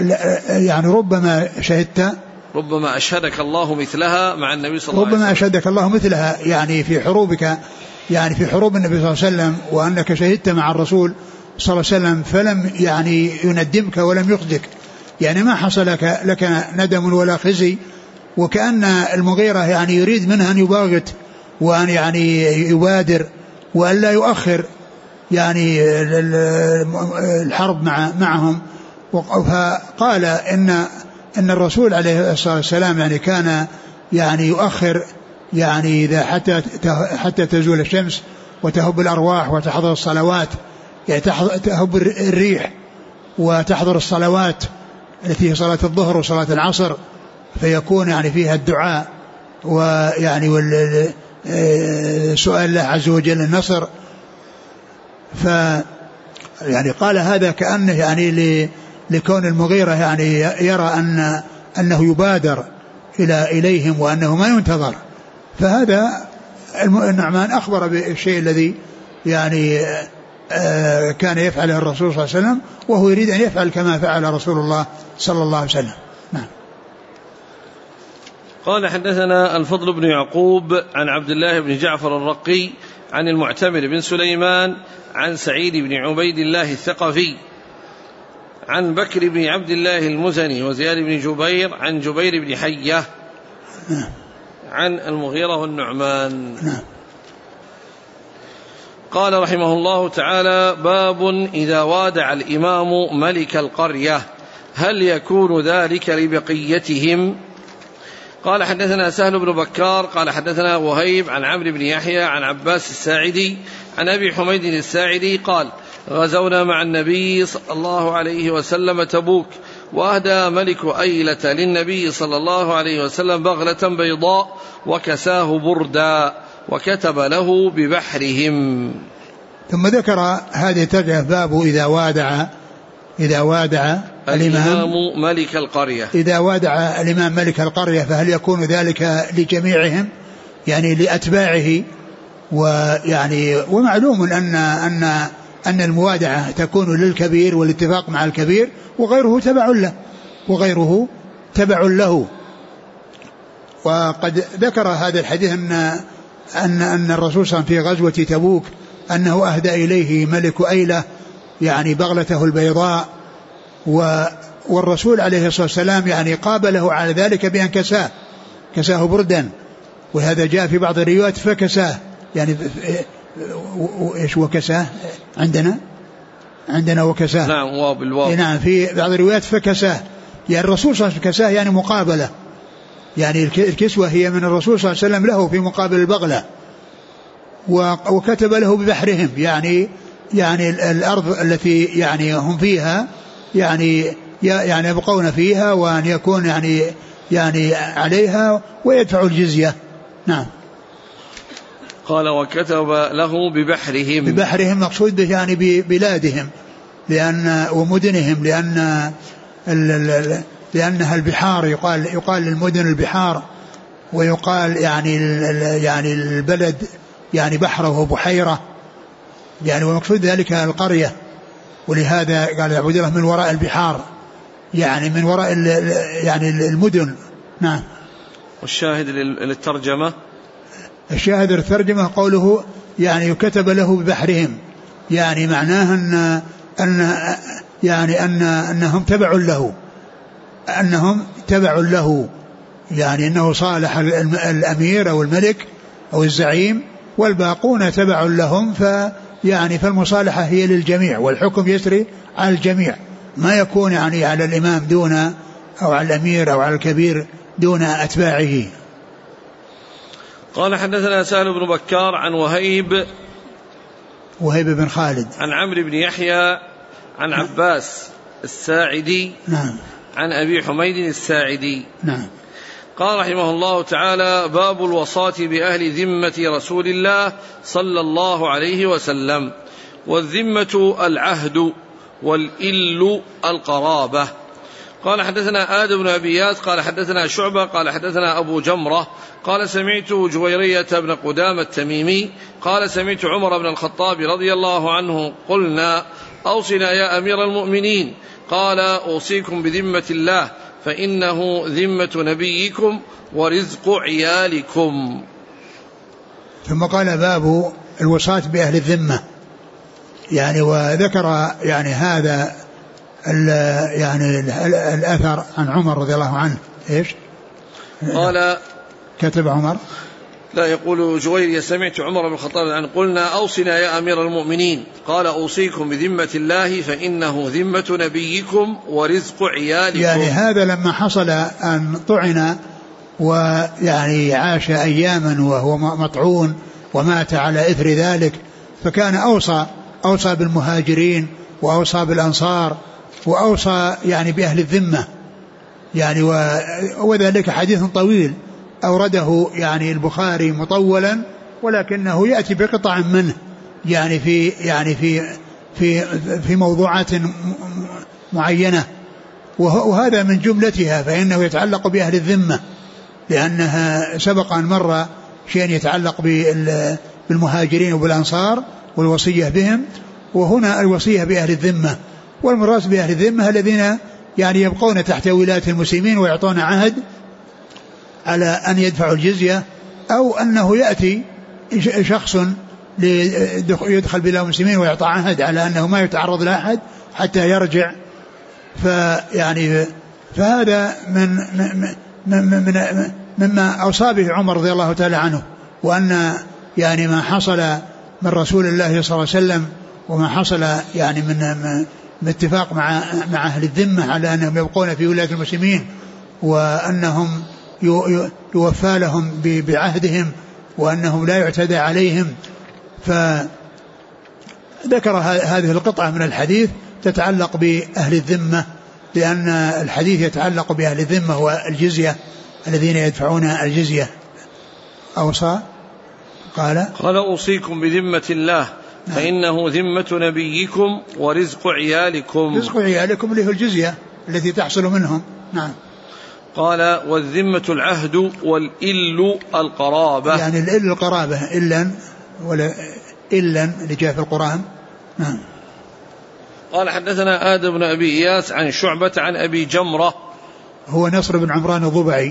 يعني ربما أشهدك الله مثلها مع النبي صلى الله عليه وسلم، ربما أشهدك الله مثلها يعني في حروبك، يعني في حروب النبي صلى الله عليه وسلم، وأنك شهدت مع الرسول صلى الله عليه وسلم فلم يعني يندمك ولم يخزك، يعني ما حصل لك ندم ولا خزي. وكأن المغيرة يعني يريد منها أن يباغت وأن يعني يبادر وأن لا يؤخر يعني الحرب معهم. فقال إن الرسول عليه الصلاة والسلام يعني كان يعني يؤخر يعني إذا حتى تزول الشمس وتهب الأرواح وتحضر الصلوات، يعني تهب الريح وتحضر الصلوات التي هي صلاة الظهر وصلاة العصر، فيكون يعني فيها الدعاء ويعني سؤال الله عز وجل النصر. يعني قال هذا كأنه يعني لكون المغيرة يعني يرى أنه يبادر إليهم وأنه ما ينتظر. فهذا النعمان أخبر بالشيء الذي يعني كان يفعله الرسول صلى الله عليه وسلم، وهو يريد أن يفعل كما فعل رسول الله صلى الله عليه وسلم. نعم. قال حدثنا الفضل بن يعقوب عن عبد الله بن جعفر الرقي عن المعتمر بن سليمان عن سعيد بن عبيد الله الثقفي عن بكر بن عبد الله المزني وزياد بن جبير عن جبير بن حية عن المغيرة والنعمان. قال رحمه الله تعالى: باب إذا وادع الإمام ملك القرية هل يكون ذلك لبقيتهم؟ قال حدثنا سهل بن بكار قال حدثنا وهيب عن عمرو بن يحيى عن عباس الساعدي عن أبي حميد الساعدي قال: غزونا مع النبي صلى الله عليه وسلم تبوك، وأهدى ملك أيلة للنبي صلى الله عليه وسلم بغلة بيضاء وكساه بردا وكتب له ببحرهم. ثم ذكر هذه الترجمة: باب إذا وادع الإمام ملك القرية، إذا وادع الإمام ملك القرية فهل يكون ذلك لجميعهم يعني لأتباعه؟ ويعني ومعلوم أن الموادعة تكون للكبير والاتفاق مع الكبير، وغيره تبع له. وقد ذكر هذا الحديث أن الرسول صلى الله عليه وسلم في غزوة تبوك أنه أهدى إليه ملك أيلة يعني بغلته البيضاء، والرسول عليه الصلاة والسلام يعني قابله على ذلك بأن كساه بردا، وهذا جاء في بعض الروايات فكساه، يعني إيش وكساه عندنا وكساه، نعم وبالواو، نعم في بعض الروايات فكساه، يعني الرسول صلى الله عليه وسلم كساه يعني مقابلة، يعني الكسوة هي من الرسول صلى الله عليه وسلم له في مقابل البغلة. وكتب له ببحرهم يعني الأرض التي يعني هم فيها يعني يبقون فيها، وأن يكون يعني عليها ويدفع الجزية. نعم. قال: وكتب له ببحرهم مقصود به يعني ببلادهم ومدنهم، لأنها البحار، يقال للمدن البحار، ويقال يعني البلد يعني بحره وبحيرة، يعني ومقصود ذلك القرية، ولهذا قال يعبد الله من وراء البحار، يعني من وراء يعني المدن. نعم. والشاهد للترجمة، الشاهد للترجمة قوله يعني كتب له ببحرهم، يعني معناه أنهم تبعوا له، يعني أنه صالح الأمير أو الملك أو الزعيم، والباقون تبع لهم، فالمصالحة هي للجميع، والحكم يسري على الجميع، ما يكون يعني على الإمام دون، أو على الأمير أو على الكبير دون أتباعه. قال حدثنا سهل بن بكار عن وهيب بن خالد عن عمرو بن يحيى عن عباس الساعدي، نعم، عن أبي حميد الساعدي، نعم. قال رحمه الله تعالى: باب الوصاة بأهل ذمة رسول الله صلى الله عليه وسلم. والذمة العهد، والإل القرابة. قال حدثنا آدم بن أبي ياس قال حدثنا شعبة قال حدثنا أبو جمرة قال سمعت جويرية بن قدامة التميمي قال سمعت عمر بن الخطاب رضي الله عنه: قلنا: أوصنا يا أمير المؤمنين. قال: أوصيكم بذمة الله، فإنه ذمة نبيكم ورزق عيالكم. ثم قال: باب الوصاة بأهل الذمة، يعني وذكر يعني هذا يعني الأثر عن عمر رضي الله عنه. إيش قال؟ كتب عمر، لا، يقول جويرية: سمعت عمر بن الخطاب عنه: قلنا: أوصنا يا أمير المؤمنين. قال: أوصيكم بذمة الله، فإنه ذمة نبيكم ورزق عيالكم. يعني هذا لما حصل أن طعن ويعني عاش أياما وهو مطعون ومات على إثر ذلك، فكان أوصى بالمهاجرين وأوصى بالأنصار وأوصى يعني بأهل الذمة، يعني وذلك حديث طويل أورده يعني البخاري مطولا، ولكنه يأتي بقطع منه، يعني في موضوعات معينة، وهذا من جملتها، فإنه يتعلق بأهل الذمة، لأنها سبق أن مر شيء يتعلق بالمهاجرين وبالأنصار والوصية بهم، وهنا الوصية بأهل الذمة. والمراد بأهل الذمة الذين يعني يبقون تحت ولاية المسلمين ويعطون عهد على أن يدفعوا الجزية، أو أنه يأتي شخص يدخل بلاد المسلمين ويعطى عهد على أنه ما يتعرض لأحد حتى يرجع. فهذا مما أوصى به عمر رضي الله تعالى عنه، وأن يعني ما حصل من رسول الله صلى الله عليه وسلم وما حصل يعني من اتفاق مع أهل الذمة على أنهم يبقون في ولاية المسلمين، وأنهم يوفى لهم بعهدهم، وأنهم لا يعتدى عليهم. فذكر هذه القطعة من الحديث تتعلق بأهل الذمة، لأن الحديث يتعلق بأهل الذمة والجزية الذين يدفعون الجزية. أوصى قال أوصيكم بذمة الله فإنه ذمة نبيكم ورزق عيالكم. رزق عيالكم اللي هو الجزية التي تحصل منهم. نعم. قال والذمة العهد والإل القرابة، يعني الإل القرابة، إلا اللي جاء في القرآن. نعم. قال حدثنا آدم بن أبي إياس عن شعبة عن أبي جمرة هو نصر بن عمران الضبعي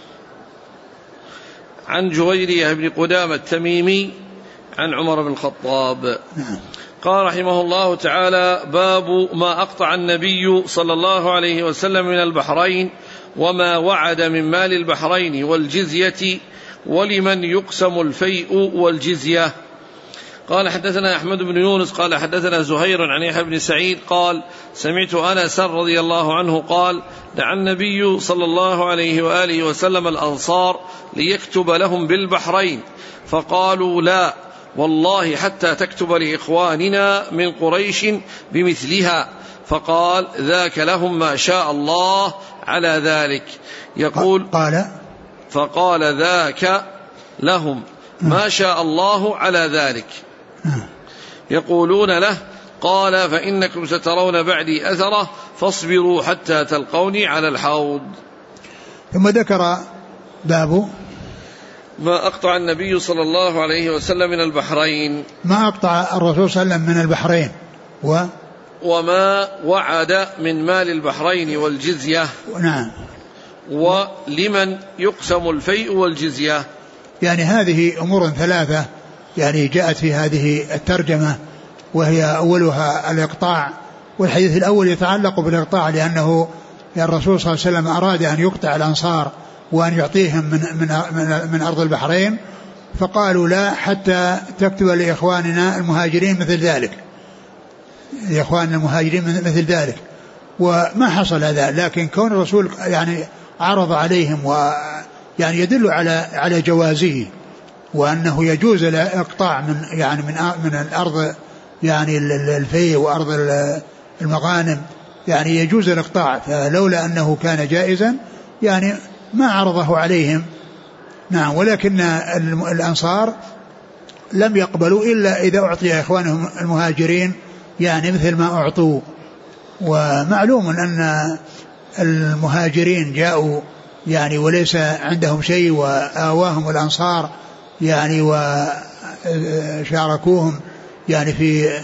عن جويرية بن قدامة التميمي عن عمر بن الخطاب. نعم. قال رحمه الله تعالى باب ما أقطع النبي صلى الله عليه وسلم من البحرين وما وعد من مال البحرين والجزية ولمن يقسم الفيء والجزية. قال حدثنا أحمد بن يونس قال حدثنا زهير عن يحيى بن سعيد قال سمعت أنس رضي الله عنه قال دعا النبي صلى الله عليه وآله وسلم الأنصار ليكتب لهم بالبحرين فقالوا لا والله حتى تكتب لإخواننا من قريش بمثلها، فقال ذاك لهم ما شاء الله على ذلك. يقول فقال ذاك لهم ما شاء الله على ذلك يقولون له قال فإنكم سترون بعدي أثره فاصبروا حتى تلقوني على الحوض. ثم ذكر باب ما أقطع النبي صلى الله عليه وسلم من البحرين، ما أقطع الرسول صلى الله عليه وسلم من البحرين وما وعد من مال البحرين والجزية. نعم. ولمن يقسم الفيء والجزية. يعني هذه أمور ثلاثة يعني جاءت في هذه الترجمة، وهي أولها الإقطاع، والحديث الأول يتعلق بالإقطاع لأنه الرسول صلى الله عليه وسلم أراد أن يقطع الأنصار وأن يعطيهم من أرض البحرين، فقالوا لا حتى تكتب لإخواننا المهاجرين مثل ذلك، لإخواننا المهاجرين مثل ذلك، وما حصل هذا. لكن كون الرسول يعني عرض عليهم ويعني يدل على جوازه، وأنه يجوز الإقطاع من الأرض يعني الفيء وأرض المغانم، يعني يجوز الإقطاع، فلولا أنه كان جائزا يعني ما عرضه عليهم. نعم. ولكن الأنصار لم يقبلوا إلا إذا أعطي إخوانهم المهاجرين يعني مثل ما أعطوا. ومعلوم أن المهاجرين جاءوا يعني وليس عندهم شيء، وآواهم الأنصار يعني وشاركوهم يعني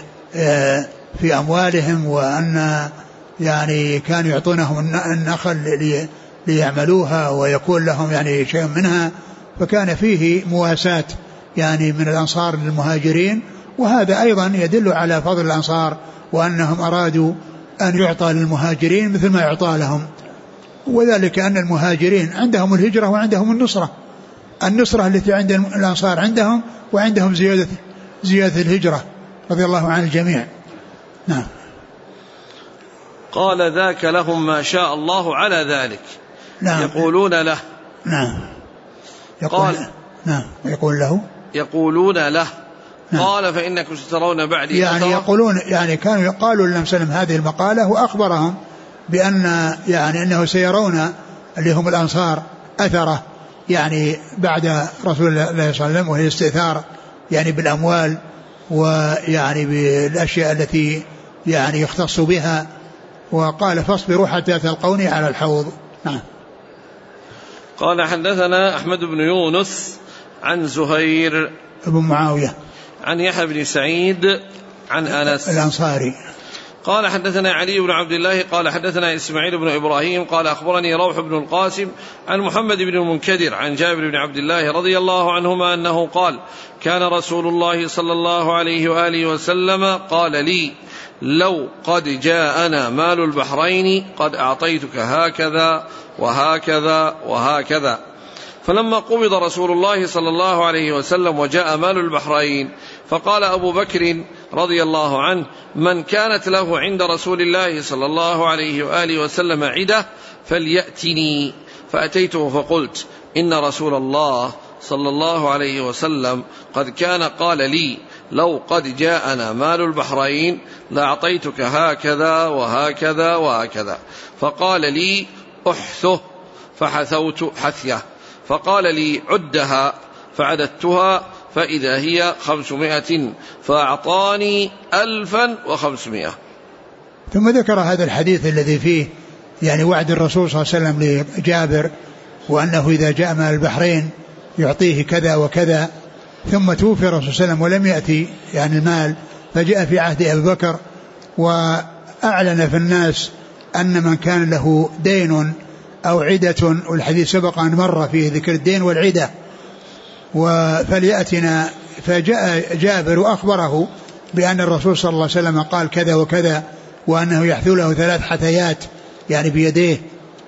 في أموالهم، وأن يعني كانوا يعطونهم النخل ليعملوها ويكون لهم يعني شيء منها، فكان فيه مواساة يعني من الأنصار للمهاجرين. وهذا أيضا يدل على فضل الأنصار، وأنهم أرادوا أن يعطى للمهاجرين مثل ما يعطى لهم، وذلك أن المهاجرين عندهم الهجرة وعندهم النصرة التي عند الأنصار عندهم، وعندهم زيادة الهجرة رضي الله عن الجميع. نعم. قال ذاك لهم ما شاء الله على ذلك. نعم. يقولون له. نعم. يقولون له. نعم. قال فإنكم سترون بعدي يعني يقولون يعني كانوا يقالوا لهم سلم هذه المقالة، وأخبرهم بأن يعني أنه سيرون اللي هم الأنصار أثره يعني بعد رسول الله صلى الله عليه وسلم، وهي استئثار يعني بالأموال ويعني بالأشياء التي يعني يختص بها. وقال فاصبروا حتى تلقوني على الحوض. نعم. قال حدثنا أحمد بن يونس عن زهير بن معاوية عن يحيى بن سعيد عن أنس الأنصاري قال حدثنا علي بن عبد الله قال حدثنا إسماعيل بن إبراهيم قال أخبرني روح بن القاسم عن محمد بن المنكدر عن جابر بن عبد الله رضي الله عنهما أنه قال كان رسول الله صلى الله عليه وآله وسلم قال لي لو قد جاءنا مال البحرين قد أعطيتك هكذا وهكذا وهكذا. فلما قبض رسول الله صلى الله عليه وسلم وجاء مال البحرين فقال أبو بكر رضي الله عنه من كانت له عند رسول الله صلى الله عليه وآله وسلم عدة فليأتني. فأتيته فقلت إن رسول الله صلى الله عليه وسلم قد كان قال لي لو قد جاءنا مال البحرين لأعطيتك هكذا وهكذا وهكذا. فقال لي أحثه فحثوت حثيه. فقال لي عدها فعددتها فإذا هي 500 فأعطاني 1500. ثم ذكر هذا الحديث الذي فيه يعني وعد الرسول صلى الله عليه وسلم لجابر وأنه إذا جاء مال البحرين يعطيه كذا وكذا. ثم توفي الرسول صلى الله عليه وسلم ولم يأتي يعني المال فجاء في عهد أبي بكر وأعلن في الناس أن من كان له دين أو عدة والحديث سبق أن مر فيه ذكر الدين والعدة فليأتنا. فجاء جابر وأخبره بأن الرسول صلى الله عليه وسلم قال كذا وكذا وأنه يحثو له 3 حثيات يعني بيديه.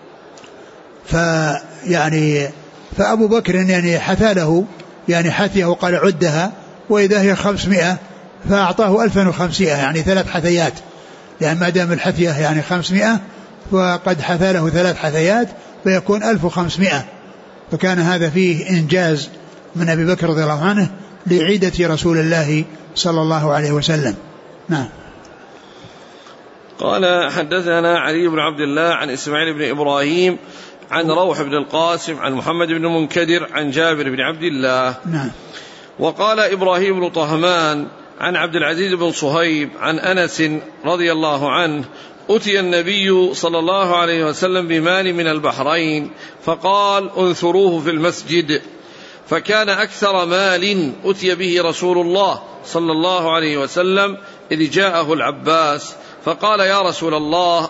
فأبو بكر يعني حثى له يعني حثيه وقال عدها وإذا هي 500 فأعطاه 1500 يعني 3 حثيات لأن ما دام الحثية يعني 500 وقد حثى له 3 حثيات فيكون 1500. فكان هذا فيه إنجاز من أبي بكر رضي الله عنه لعيدة رسول الله صلى الله عليه وسلم. نعم. قال حدثنا علي بن عبد الله عن إسماعيل بن إبراهيم عن روح بن القاسم عن محمد بن المنكدر عن جابر بن عبد الله. نعم. وقال إبراهيم بن طهمان عن عبد العزيز بن صهيب عن أنس رضي الله عنه أتي النبي صلى الله عليه وسلم بمال من البحرين فقال انثروه في المسجد. فكان أكثر مال أتي به رسول الله صلى الله عليه وسلم إذ جاءه العباس فقال يا رسول الله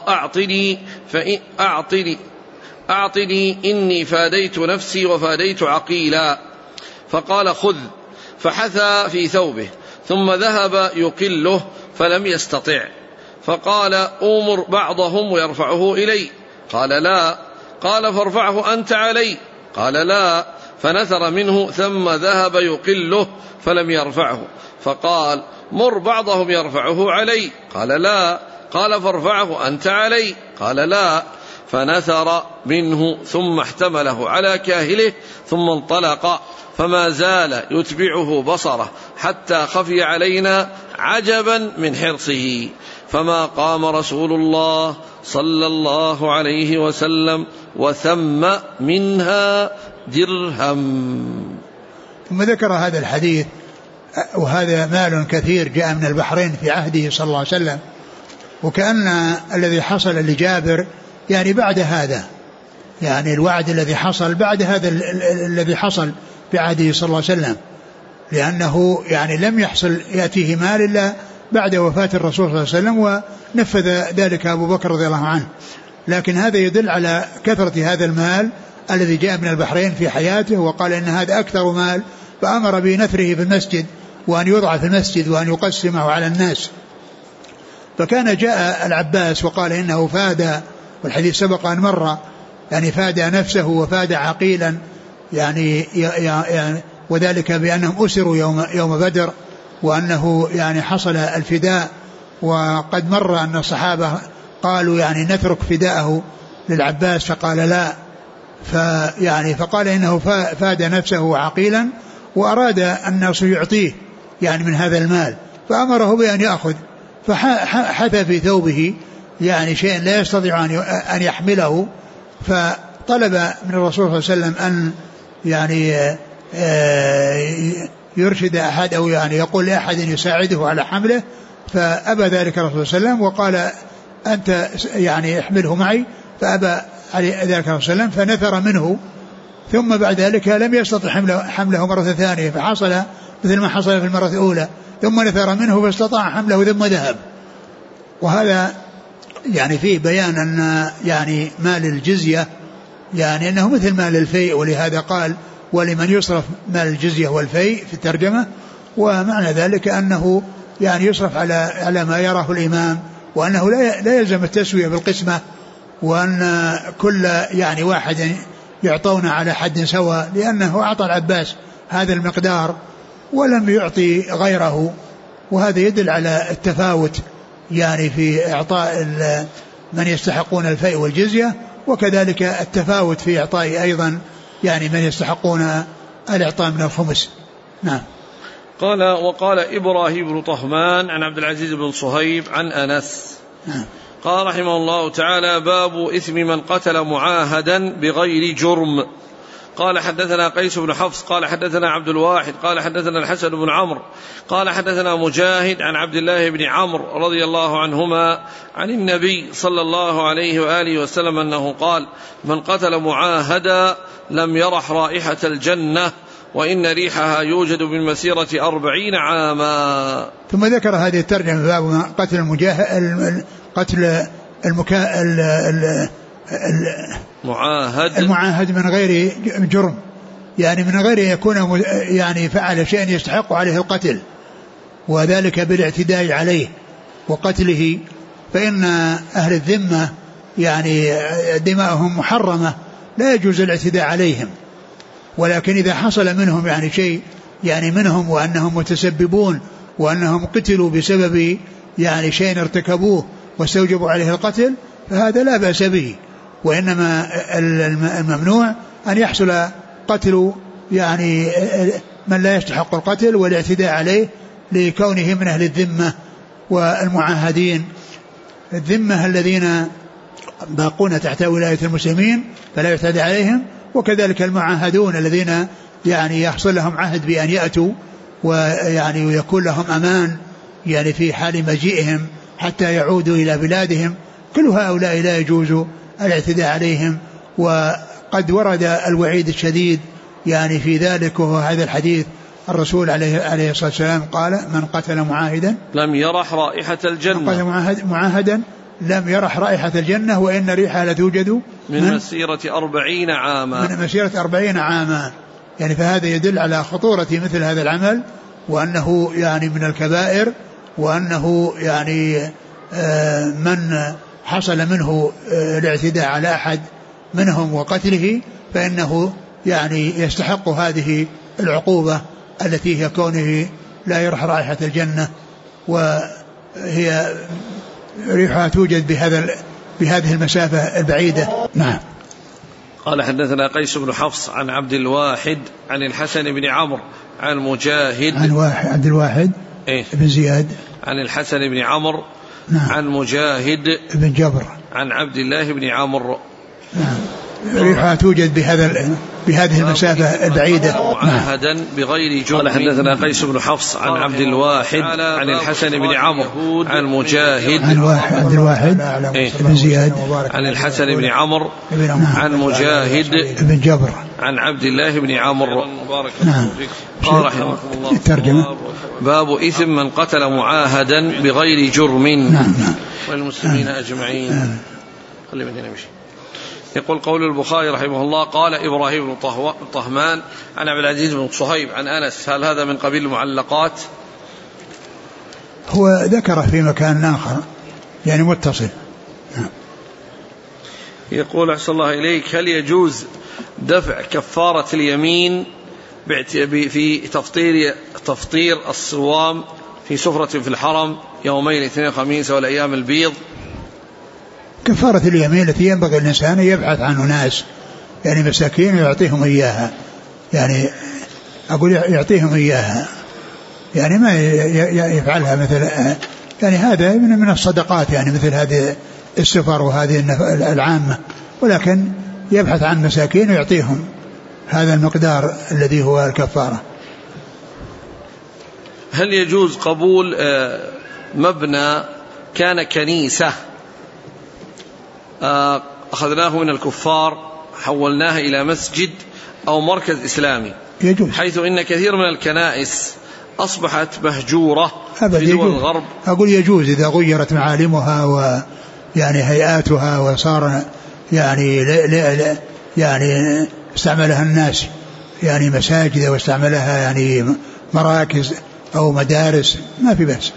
أعطني إني فاديت نفسي وفاديت عقيلا. فقال خذ. فحثى في ثوبه ثم ذهب يقله فلم يستطع. فقال أمر بعضهم ويرفعه إلي. قال لا. قال فارفعه أنت علي. قال لا. فنثر منه ثم ذهب يقله فلم يرفعه. فقال مر بعضهم يرفعه علي. قال لا. قال فارفعه أنت علي. قال لا. فنثر منه ثم احتمله على كاهله ثم انطلق فما زال يتبعه بصره حتى خفي علينا عجبا من حرصه. فما قام رسول الله صلى الله عليه وسلم وثم منها درهم. ثم ذكر هذا الحديث وهذا مال كثير جاء من البحرين في عهده صلى الله عليه وسلم وكأن الذي حصل لجابر يعني بعد هذا يعني الوعد الذي حصل بعد هذا الذي حصل بعهده صلى الله عليه وسلم لأنه يعني لم يحصل يأتيه مال إلا بعد وفاة الرسول صلى الله عليه وسلم ونفذ ذلك أبو بكر رضي الله عنه. لكن هذا يدل على كثرة هذا المال الذي جاء من البحرين في حياته وقال إن هذا أكثر مال فأمر بنثره في المسجد وأن يوضع في المسجد وأن يقسمه على الناس. فكان جاء العباس وقال إنه فاد والحديث سبق أن مر يعني فاد نفسه وفاد عقيلا يعني وذلك بأنهم أسروا يوم بدر وأنه يعني حصل الفداء. وقد مر أن الصحابة قالوا يعني نترك فداءه للعباس فقال لا. فقال إنه فاد نفسه عقيلا وأراد الناس يعطيه يعني من هذا المال فأمره بأن يأخذ. فحثى في ثوبه يعني شيء لا يستطيع أن يحمله فطلب من الرسول صلى الله عليه وسلم أن يعني يرشد أحد أو يعني يقول لأحد يساعده على حمله، فأبى ذلك الرسول صلى الله عليه وسلم وقال أنت يعني احمله معي، فأبى ذلك الرسول صلى الله عليه وسلم فنثر منه، ثم بعد ذلك لم يستطع حمله مرة ثانية، فحصل مثل ما حصل في المرة الأولى، ثم نثر منه فاستطاع حمله ثم ذهب. وهذا يعني فيه بيان أن يعني مال الجزية يعني أنه مثل مال الفيء، ولهذا قال ولمن يصرف مال الجزية والفيء في الترجمة، ومعنى ذلك أنه يعني يصرف على ما يراه الإمام، وأنه لا يلزم التسوية بالقسمة، وأن كل يعني واحد يعطون على حد سواء، لأنه أعطى العباس هذا المقدار ولم يعطي غيره، وهذا يدل على التفاوت يعني في إعطاء من يستحقون الفيء والجزية، وكذلك التفاوت في إعطاء أيضا يعني من يستحقون الإعطاء من الخمس. نعم. قال وقال إبراهيم بن طهمان عن عبد العزيز بن صهيب عن أنس. نعم. قال رحمه الله تعالى باب إثم من قتل معاهدا بغير جرم. قال حدثنا قيس بن حفص قال حدثنا عبد الواحد قال حدثنا الحسن بن عمرو قال حدثنا مجاهد عن عبد الله بن عمرو رضي الله عنهما عن النبي صلى الله عليه وآله وسلم أنه قال من قتل معاهدا لم يرح رائحة الجنة وإن ريحها يوجد من مسيرة 40 عاما. ثم ذكر هذه الترجمة باب قتل المعاهد من غير جرم، يعني من غير يكون يعني فعل شيء يستحق عليه القتل، وذلك بالاعتداء عليه وقتله، فإن أهل الذمة يعني دماؤهم محرمة لا يجوز الاعتداء عليهم، ولكن إذا حصل منهم يعني شيء يعني منهم وأنهم متسببون وأنهم قتلوا بسبب يعني شيء ارتكبوه واستوجبوا عليه القتل فهذا لا بأس به، وإنما الممنوع أن يحصل قتل يعني من لا يستحق القتل والاعتداء عليه لكونه من أهل الذمة والمعاهدين. الذمة الذين باقون تحت ولاية المسلمين فلا يعتدى عليهم، وكذلك المعاهدون الذين يعني يحصل لهم عهد بأن يأتوا ويعني يكون لهم أمان يعني في حال مجيئهم حتى يعودوا إلى بلادهم، كل هؤلاء لا يجوز الاعتداء عليهم. وقد ورد الوعيد الشديد يعني في ذلك، وهو هذا الحديث الرسول عليه الصلاة والسلام قال من قتل معاهدا لم يرح رائحة الجنة، من قتل معاهدا لم يرح رائحة الجنة وإن ريحها لتوجد من مسيرة 40 عاما، من مسيرة 40 عاما. يعني فهذا يدل على خطورة مثل هذا العمل، وأنه يعني من الكبائر، وأنه يعني من حصل منه الاعتداء على أحد منهم وقتله فإنه يعني يستحق هذه العقوبة التي هي كونه لا يرح رائحة الجنة، وهي ريحها توجد بهذه المسافة البعيدة. نعم. قال حدثنا قيس بن حفص عن عبد الواحد عن الحسن بن عمرو عن مجاهد عن عبد الواحد بن زياد عن الحسن بن عمرو عن مجاهد بن جبر عن عبد الله بن عمرو. نعم. ريحها توجد بهذه المسافة البعيدة. معاهدا بغير جرم. قال حدثنا قيس بن حفص عن عبد الواحد عن الحسن بن عمرو عن مجاهد عن عبد الواحد بن زياد عن الحسن بن عمرو عن مجاهد بن جبر عن عبد الله بن عمرو. قال رحمه الله الترجمة باب إثم من قتل معاهدا بغير جرم. نعم. والمسلمين أجمعين. يقول قول البخاري رحمه الله قال إبراهيم بن طهمان عن عبد العزيز بن صهيب عن أنس، هل هذا من قبيل المعلقات؟ هو ذكره في مكان آخر يعني متصل. يقول أحسن الله إليك هل يجوز دفع كفارة اليمين في تفطير الصوام في سفرة في الحرم يومين الاثنين والخميس والأيام البيض؟ كفارة اليمين التي ينبغي الإنسان يبحث عنه ناس يعني مساكين ويعطيهم إياها، يعني أقول يعطيهم إياها، يعني ما يفعلها مثل يعني هذا من الصدقات يعني مثل هذه السفر وهذه العامة، ولكن يبحث عن مساكين ويعطيهم هذا المقدار الذي هو الكفارة. هل يجوز قبول مبنى كان كنيسة أخذناه من الكفار حولناها إلى مسجد أو مركز إسلامي، يجوز. حيث إن كثير من الكنائس أصبحت مهجورة في دول الغرب؟ أقول يجوز إذا غيرت معالمها ويعني هيئاتها وصار يعني استعملها الناس يعني مساجد واستعملها يعني مراكز أو مدارس ما في بأس.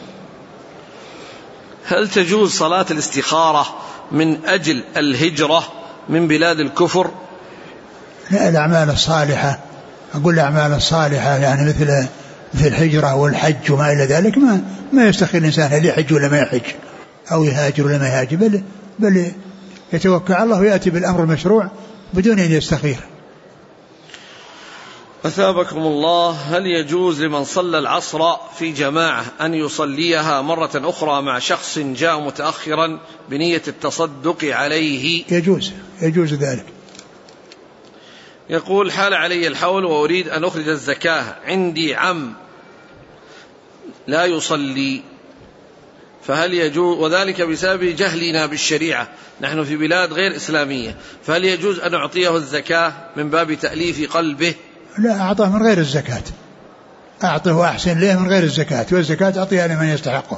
هل تجوز صلاة الاستخارة من أجل الهجرة من بلاد الكفر؟ لا، الأعمال الصالحة، أقول الأعمال الصالحة يعني مثل الهجرة والحج وما إلى ذلك ما يستخير الإنسان هل يحج ولا ما يحج أو يهاجر ولا ما يهاجر، بل يتوكل على الله ويأتي بالأمر المشروع بدون أن يستخير. أثابكم الله، هل يجوز لمن صلى العصر في جماعة أن يصليها مرة أخرى مع شخص جاء متأخرا بنية التصدق عليه؟ يجوز ذلك. يقول: حال علي الحول وأريد أن أخرج الزكاة، عندي عم لا يصلي، فهل يجوز، وذلك بسبب جهلنا بالشريعة، نحن في بلاد غير إسلامية، فهل يجوز أن أعطيه الزكاة من باب تأليف قلبه؟ لا، أعطاه من غير الزكاة، أعطه أحسن له من غير الزكاة، والزكاة أعطيها لمن يستحقها.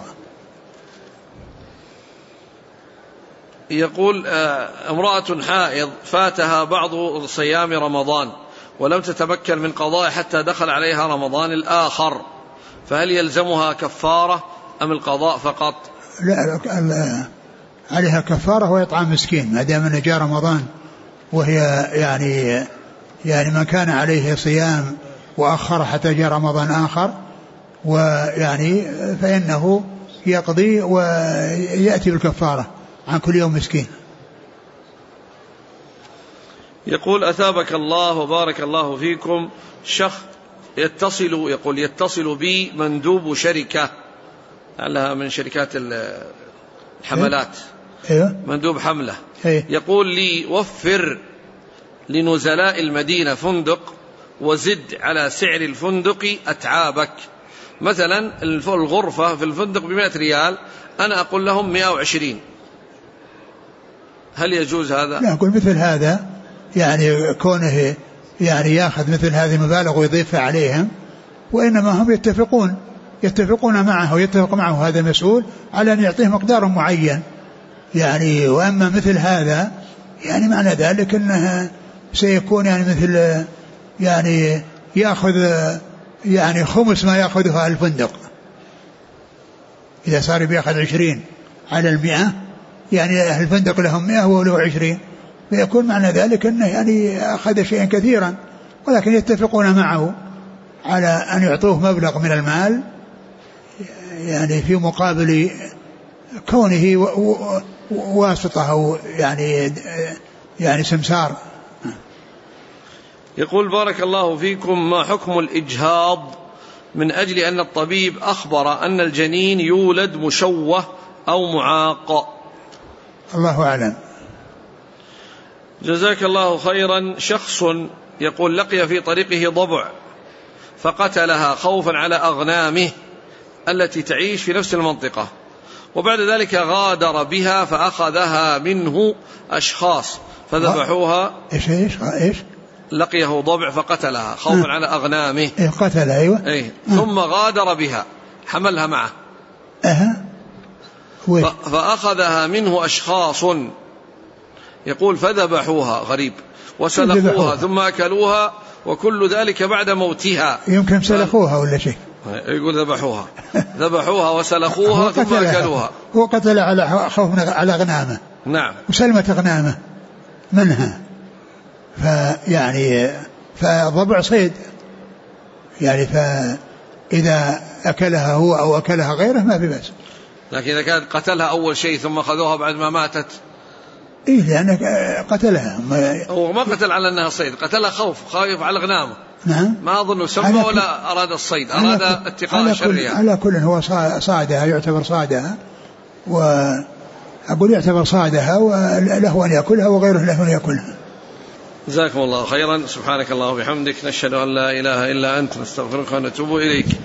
يقول: امرأة حائض فاتها بعض صيام رمضان ولم تتمكن من قضاء حتى دخل عليها رمضان الآخر، فهل يلزمها كفارة أم القضاء فقط؟ لا، عليها كفارة وإطعام مسكين ما دام أن جاء رمضان، وهي يعني من كان عليه صيام وأخر حتى جاء رمضان آخر ويعني فإنه يقضي ويأتي بالكفارة عن كل يوم مسكين. يقول: أثابك الله وبارك الله فيكم، شخص يتصل بي مندوب شركة لها من شركات الحملات، مندوب حملة، يقول لي: وفر لنزلاء المدينة فندق وزد على سعر الفندق أتعابك، مثلا الغرفة في الفندق ب100 ريال، أنا أقول لهم 120، هل يجوز هذا؟ لا، أقول مثل هذا يعني كونه يعني يأخذ مثل هذه المبالغ ويضيفها عليهم، وإنما هم يتفقون معه ويتفق معه هذا المسؤول على أن يعطيه مقدار معين يعني. وأما مثل هذا يعني معنى ذلك أنه سيكون يعني مثل يعني يأخذ يعني خمس ما يأخذها الفندق، إذا صار بيأخذ 20 على 100 يعني أهل الفندق لهم 100 وهو له 20، فيكون معنى ذلك أنه يعني أخذ شيئا كثيرا، ولكن يتفقون معه على أن يعطوه مبلغ من المال يعني في مقابل كونه واسطة أو يعني سمسار. يقول: بارك الله فيكم، ما حكم الإجهاض من أجل أن الطبيب أخبر أن الجنين يولد مشوه أو معاق؟ الله أعلم. جزاك الله خيرا. شخص يقول: لقي في طريقه ضبع فقتلها خوفا على أغنامه التي تعيش في نفس المنطقة، وبعد ذلك غادر بها فأخذها منه أشخاص فذبحوها. إيش لقيه ضبع فقتلها خوفا على أغنامه. قتل، أيوة. ثم غادر بها، حملها معه، فأخذها منه أشخاص، يقول فذبحوها، غريب، وسلخوها ثم أكلوها، وكل ذلك بعد موتها. يمكن سلخوها ولا شيء. يقول ذبحوها وسلخوها ثم أكلوها. هو قتل على خوف على أغنامه. نعم. وسلمة أغنامه منها، فيعني فضبع صيد يعني، فإذا أكلها هو أو أكلها غيره ما في بأس. لكن إذا كانت قتلها أول شيء ثم أخذوها بعد ما ماتت، لأنك قتلها. هو ما قتل على أنها صيد، قتلها خايف على أغنامه. نعم. ما أظن سمى ولا أراد الصيد، أراد اتقاء شرها. على كل هو صادها، يعتبر صادها، وأقول يعتبر صادها وله أن يأكلها وغيره له أن يأكلها. جزاكم الله خيرا. سبحانك اللهم وبحمدك، نشهد أن لا إله إلا أنت، نستغفرك ونتوب إليك.